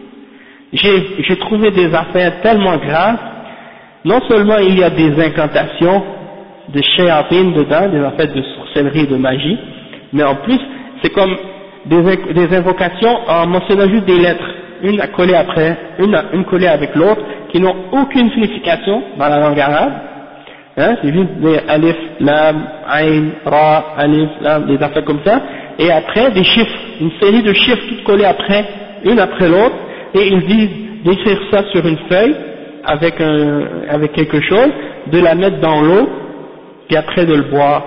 J'ai trouvé des affaires tellement graves. Non seulement il y a des incantations de shayatin dedans, des affaires de sorcellerie et de magie, mais en plus c'est comme des invocations en mentionnant juste des lettres, une collée après, une collée avec l'autre, qui n'ont aucune signification dans la langue arabe. Hein, c'est juste des alif, lam, ayn, ra, alif, lam, des affaires comme ça, et après des chiffres, une série de chiffres toutes collées après, une après l'autre, et ils disent d'écrire ça sur une feuille avec quelque chose, de la mettre dans l'eau, puis après de le boire.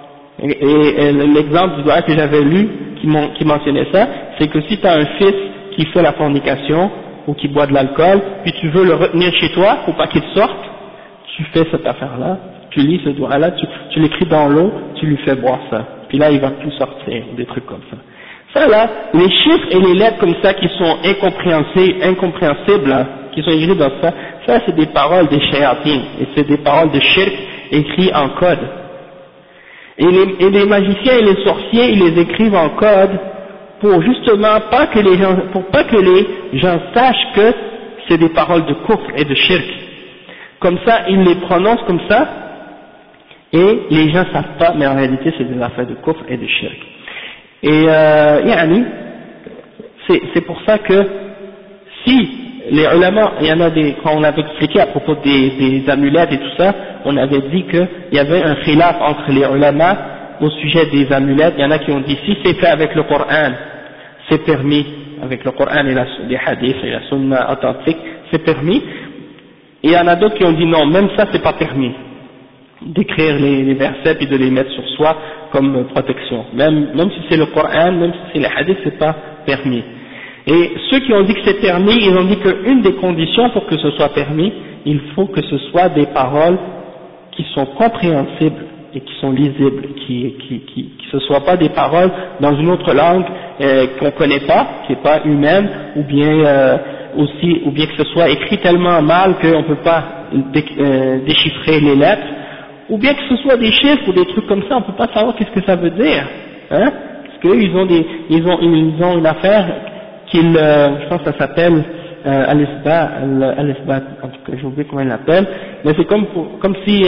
Et l'exemple du doigt que j'avais lu qui mentionnait ça, c'est que si tu as un fils qui fait la fornication ou qui boit de l'alcool, puis tu veux le retenir chez toi pour pas qu'il sorte, tu fais cette affaire-là, tu lis ce doigt-là, tu l'écris dans l'eau, tu lui fais boire ça, puis là il va plus sortir, des trucs comme ça. Ça là, les chiffres et les lettres comme ça qui sont incompréhensibles, hein, qui sont écrits dans ça, ça c'est des paroles des shayatin, et c'est des paroles de shirk écrites en code. Et les magiciens et les sorciers, ils les écrivent en code pour justement pas que les gens sachent que c'est des paroles de kufr et de shirk. Comme ça, ils les prononcent comme ça, et les gens savent pas, mais en réalité c'est des affaires de kufr et de shirk. Et c'est pour ça que si les ulama, il y en a quand on avait expliqué à propos des amulettes et tout ça, on avait dit qu'il y avait un khilaf entre les ulama au sujet des amulettes. Il y en a qui ont dit si c'est fait avec le Coran, c'est permis, avec le Coran et les hadiths et la sunna authentique, c'est permis. Et il y en a d'autres qui ont dit non, même ça c'est pas permis, d'écrire les versets et de les mettre sur soi comme protection. Même si c'est le Coran, même si c'est les hadiths, c'est pas permis. Et ceux qui ont dit que c'est permis, ils ont dit qu'une des conditions pour que ce soit permis, il faut que ce soit des paroles qui sont compréhensibles et qui sont lisibles, qui ce soit pas des paroles dans une autre langue qu'on connaît pas, qui est pas humaine, ou bien que ce soit écrit tellement mal qu'on peut pas déchiffrer les lettres, ou bien que ce soit des chiffres ou des trucs comme ça, on peut pas savoir qu'est-ce que ça veut dire, hein, parce qu'eux ils ont une affaire je pense que ça s'appelle Al-Isbat, en tout cas j'ai oublié comment ils l'appellent, mais c'est comme si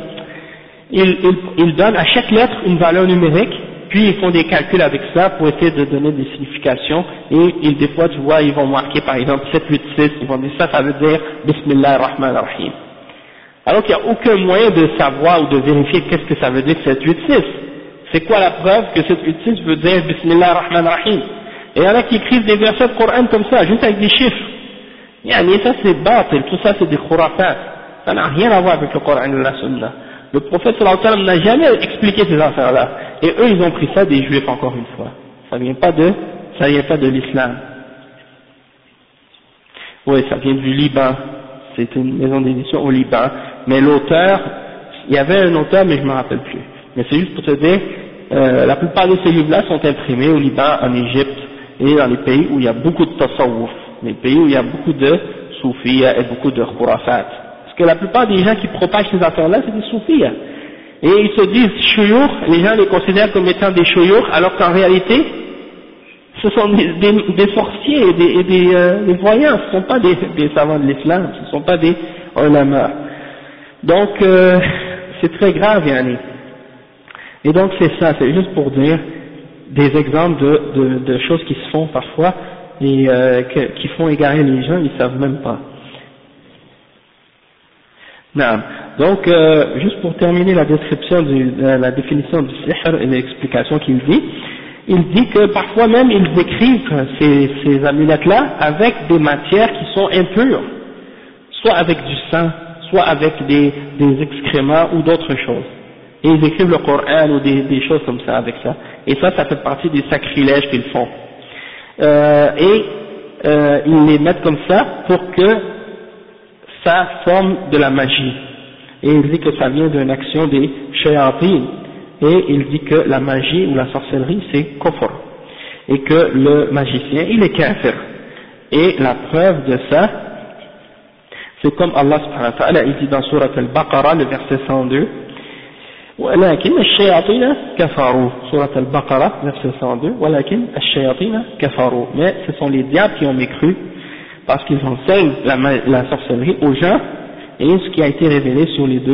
ils donnent à chaque lettre une valeur numérique, puis ils font des calculs avec ça pour essayer de donner des significations, et des fois tu vois ils vont marquer par exemple 7, 8, 6, ils vont dire ça veut dire Bismillah ar-Rahman ar-Rahim, alors qu'il n'y a aucun moyen de savoir ou de vérifier qu'est-ce que ça veut dire 7, 8, 6. C'est quoi la preuve que 7, 8, 6 veut dire Bismillah ar-Rahman ar-Rahim? Et il y en a qui écrivent des versets de Coran comme ça, juste avec des chiffres. Et ça c'est batil, tout ça c'est des khurafat. Ça n'a rien à voir avec le Coran et la Sunna. Le prophète sallallahu alayhi wa sallam n'a jamais expliqué ces affaires-là. Et eux ils ont pris ça des juifs encore une fois. Ça vient pas de l'islam. Oui, ça vient du Liban. C'est une maison d'édition au Liban. Mais l'auteur, il y avait un auteur mais je ne me rappelle plus. Mais c'est juste pour te dire, la plupart de ces livres-là sont imprimés au Liban, en Égypte, et dans les pays où il y a beaucoup de tasawwuf, les pays où il y a beaucoup de soufiyya et beaucoup de khurafat. Parce que la plupart des gens qui propagent ces affaires-là, c'est des soufiyya. Et ils se disent shuyukh, les gens les considèrent comme étant des shuyukh, alors qu'en réalité, ce sont des sorciers et des voyants, ce ne sont pas des savants de l'islam, ce ne sont pas des ulama. Donc, c'est très grave, yani. Et donc c'est ça, c'est juste pour dire des exemples de choses qui se font parfois et qui font égarer les gens, ils ne savent même pas. Non. Donc juste pour terminer la description la définition du sihr et l'explication qu'il dit, il dit que parfois même ils écrivent ces amulettes-là avec des matières qui sont impures, soit avec du sang, soit avec des excréments ou d'autres choses. Et ils écrivent le Coran ou des choses comme ça avec ça. Et ça fait partie des sacrilèges qu'ils font. Ils les mettent comme ça pour que ça forme de la magie. Et il dit que ça vient d'une action des shayatin. Et il dit que la magie ou la sorcellerie c'est kufr. Et que le magicien il est kafir. Et la preuve de ça, c'est comme Allah subhanahu wa ta'ala, il dit dans Surat al-Baqarah, le verset 102, ولكن الشياطين كفروا سورة البقرة verset 102 ولكن الشياطين كفروا mais ce sont les diables qui ont mécru parce qu'ils enseignent la sorcellerie aux gens et ce qui a été révélé sur les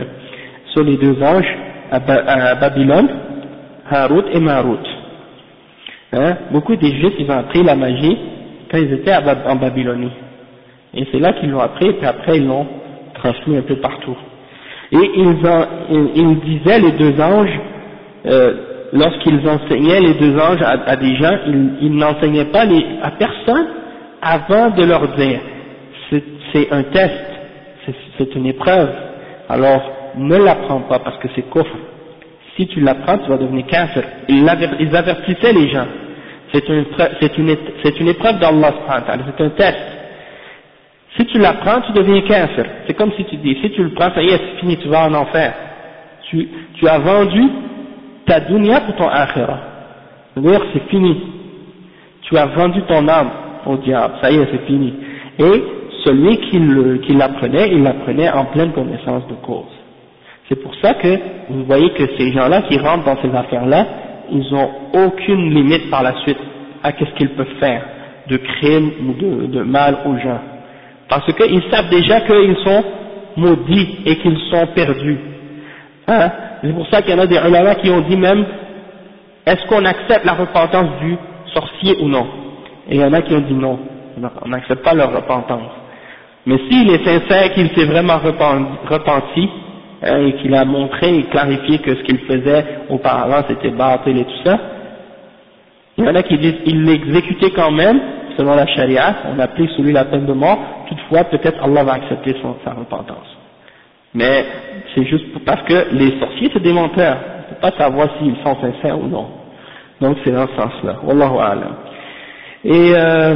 deux anges à Babylone, Harut et Marut. Beaucoup des juifs ils ont appris la magie quand ils étaient en Babylonie et c'est là qu'ils l'ont appris et puis après ils l'ont transmis un peu partout. Et ils disaient, les deux anges, lorsqu'ils enseignaient les deux anges à des gens, ils n'enseignaient pas à personne avant de leur dire, c'est un test, c'est une épreuve, alors ne l'apprends pas parce que c'est kufr. Si tu l'apprends, tu vas devenir kafir. Ils avertissaient les gens, c'est une épreuve d'Allah, c'est un test. Si tu l'apprends, tu deviens kafir. C'est comme si tu dis, si tu le prends, ça y est, c'est fini, tu vas en enfer. Tu as vendu ta dunya pour ton akhira. C'est-à-dire, c'est fini. Tu as vendu ton âme au diable, ça y est, c'est fini. Et celui qui l'apprenait, il l'apprenait en pleine connaissance de cause. C'est pour ça que vous voyez que ces gens-là qui rentrent dans ces affaires-là, ils n'ont aucune limite par la suite à qu'est-ce qu'ils peuvent faire de crime ou de mal aux gens. Parce qu'ils savent déjà qu'ils sont maudits et qu'ils sont perdus. C'est pour ça qu'il y en a des ulama qui ont dit même, est-ce qu'on accepte la repentance du sorcier ou non? Et il y en a qui ont dit non, on n'accepte pas leur repentance. Mais s'il est sincère, qu'il s'est vraiment repenti, et qu'il a montré et clarifié que ce qu'il faisait auparavant c'était bâtil et tout ça, il y en a qui disent, il l'exécutait quand même, selon la charia, on applique sur lui la peine de mort, toutefois peut-être Allah va accepter sa repentance. Mais c'est juste parce que les sorciers c'est des menteurs, on ne peut pas savoir s'ils sont sincères ou non. Donc c'est dans ce sens-là. Wallahu a'lam. Et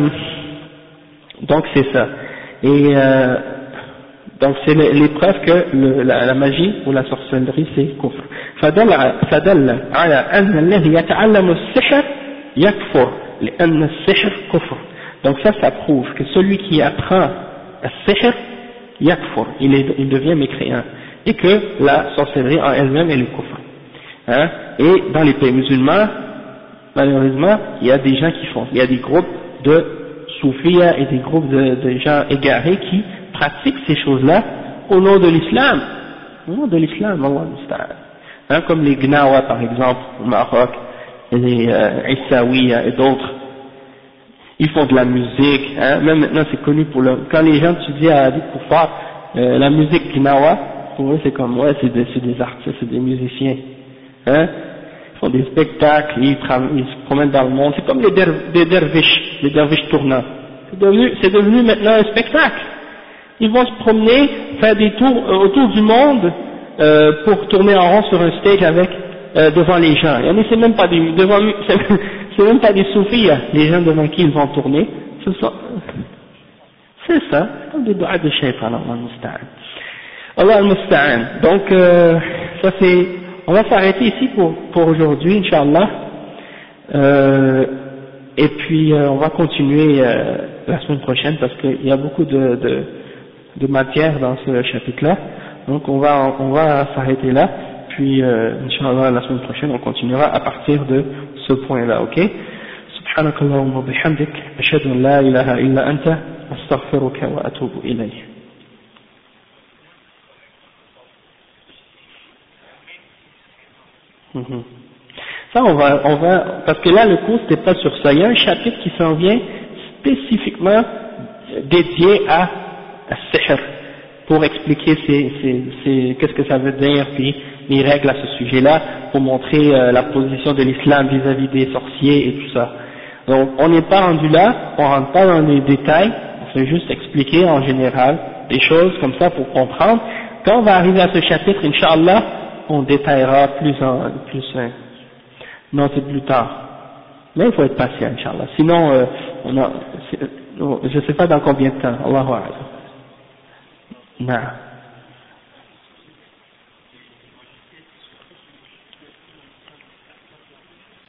donc c'est ça. Et donc c'est l'épreuve que la magie ou la sorcellerie c'est kufr. فدل على أن الذي يتعلم السحر يكفر لأن السحر كفر. Donc ça prouve que celui qui apprend le sihr yakfur, il devient mécréant, et que la sorcellerie en elle-même elle est kufr. Hein? Et dans les pays musulmans, malheureusement, il y a des gens qui font, il y a des groupes de soufis et des groupes de gens égarés qui pratiquent ces choses-là au nom de l'islam. Au nom de l'islam, Allah musta'an. Hein, comme les Gnawa par exemple au Maroc, et les Issaouia et d'autres. Ils font de la musique, hein, même maintenant c'est connu pour quand les gens étudient à des koufars, la musique Gnawa, pour eux c'est comme, ouais, c'est des artistes, c'est des musiciens. Hein, ils font des spectacles, ils se promènent dans le monde, c'est comme les derviches tournants. C'est devenu maintenant un spectacle. Ils vont se promener, faire des tours autour du monde pour tourner en rond sur un stage avec devant les gens. Et c'est même pas des c'est même pas des soufis, les gens devant qui ils vont tourner. C'est ça, c'est comme des doigts de shaytan, Allah al-musta'an. Allah al-musta'an. Donc ça c'est, on va s'arrêter ici pour aujourd'hui, Inch'Allah. Et puis on va continuer la semaine prochaine parce qu'il y a beaucoup de matière dans ce chapitre-là. Donc on va s'arrêter là. Puis Inch'Allah la semaine prochaine on continuera à partir de ce point-là, ok? سبحانك اللهم وبحمدك أشهد أن لا إله إلا أنت أستغفرك وأتوب إليك. Ça on va, parce que là le cours c'était pas sur ça, il y a un chapitre qui s'en vient spécifiquement dédié à sihr, pour expliquer qu'est-ce que ça veut dire, puis les règles à ce sujet-là, pour montrer la position de l'islam vis-à-vis des sorciers et tout ça. Donc on n'est pas rendu là, on rentre pas dans les détails, on fait juste expliquer en général des choses comme ça pour comprendre. Quand on va arriver à ce chapitre, Inch'Allah, on détaillera plus. Non, c'est plus tard. Mais il faut être patient, Inch'Allah. Sinon, je ne sais pas dans combien de temps. Allahu A'lam. Non.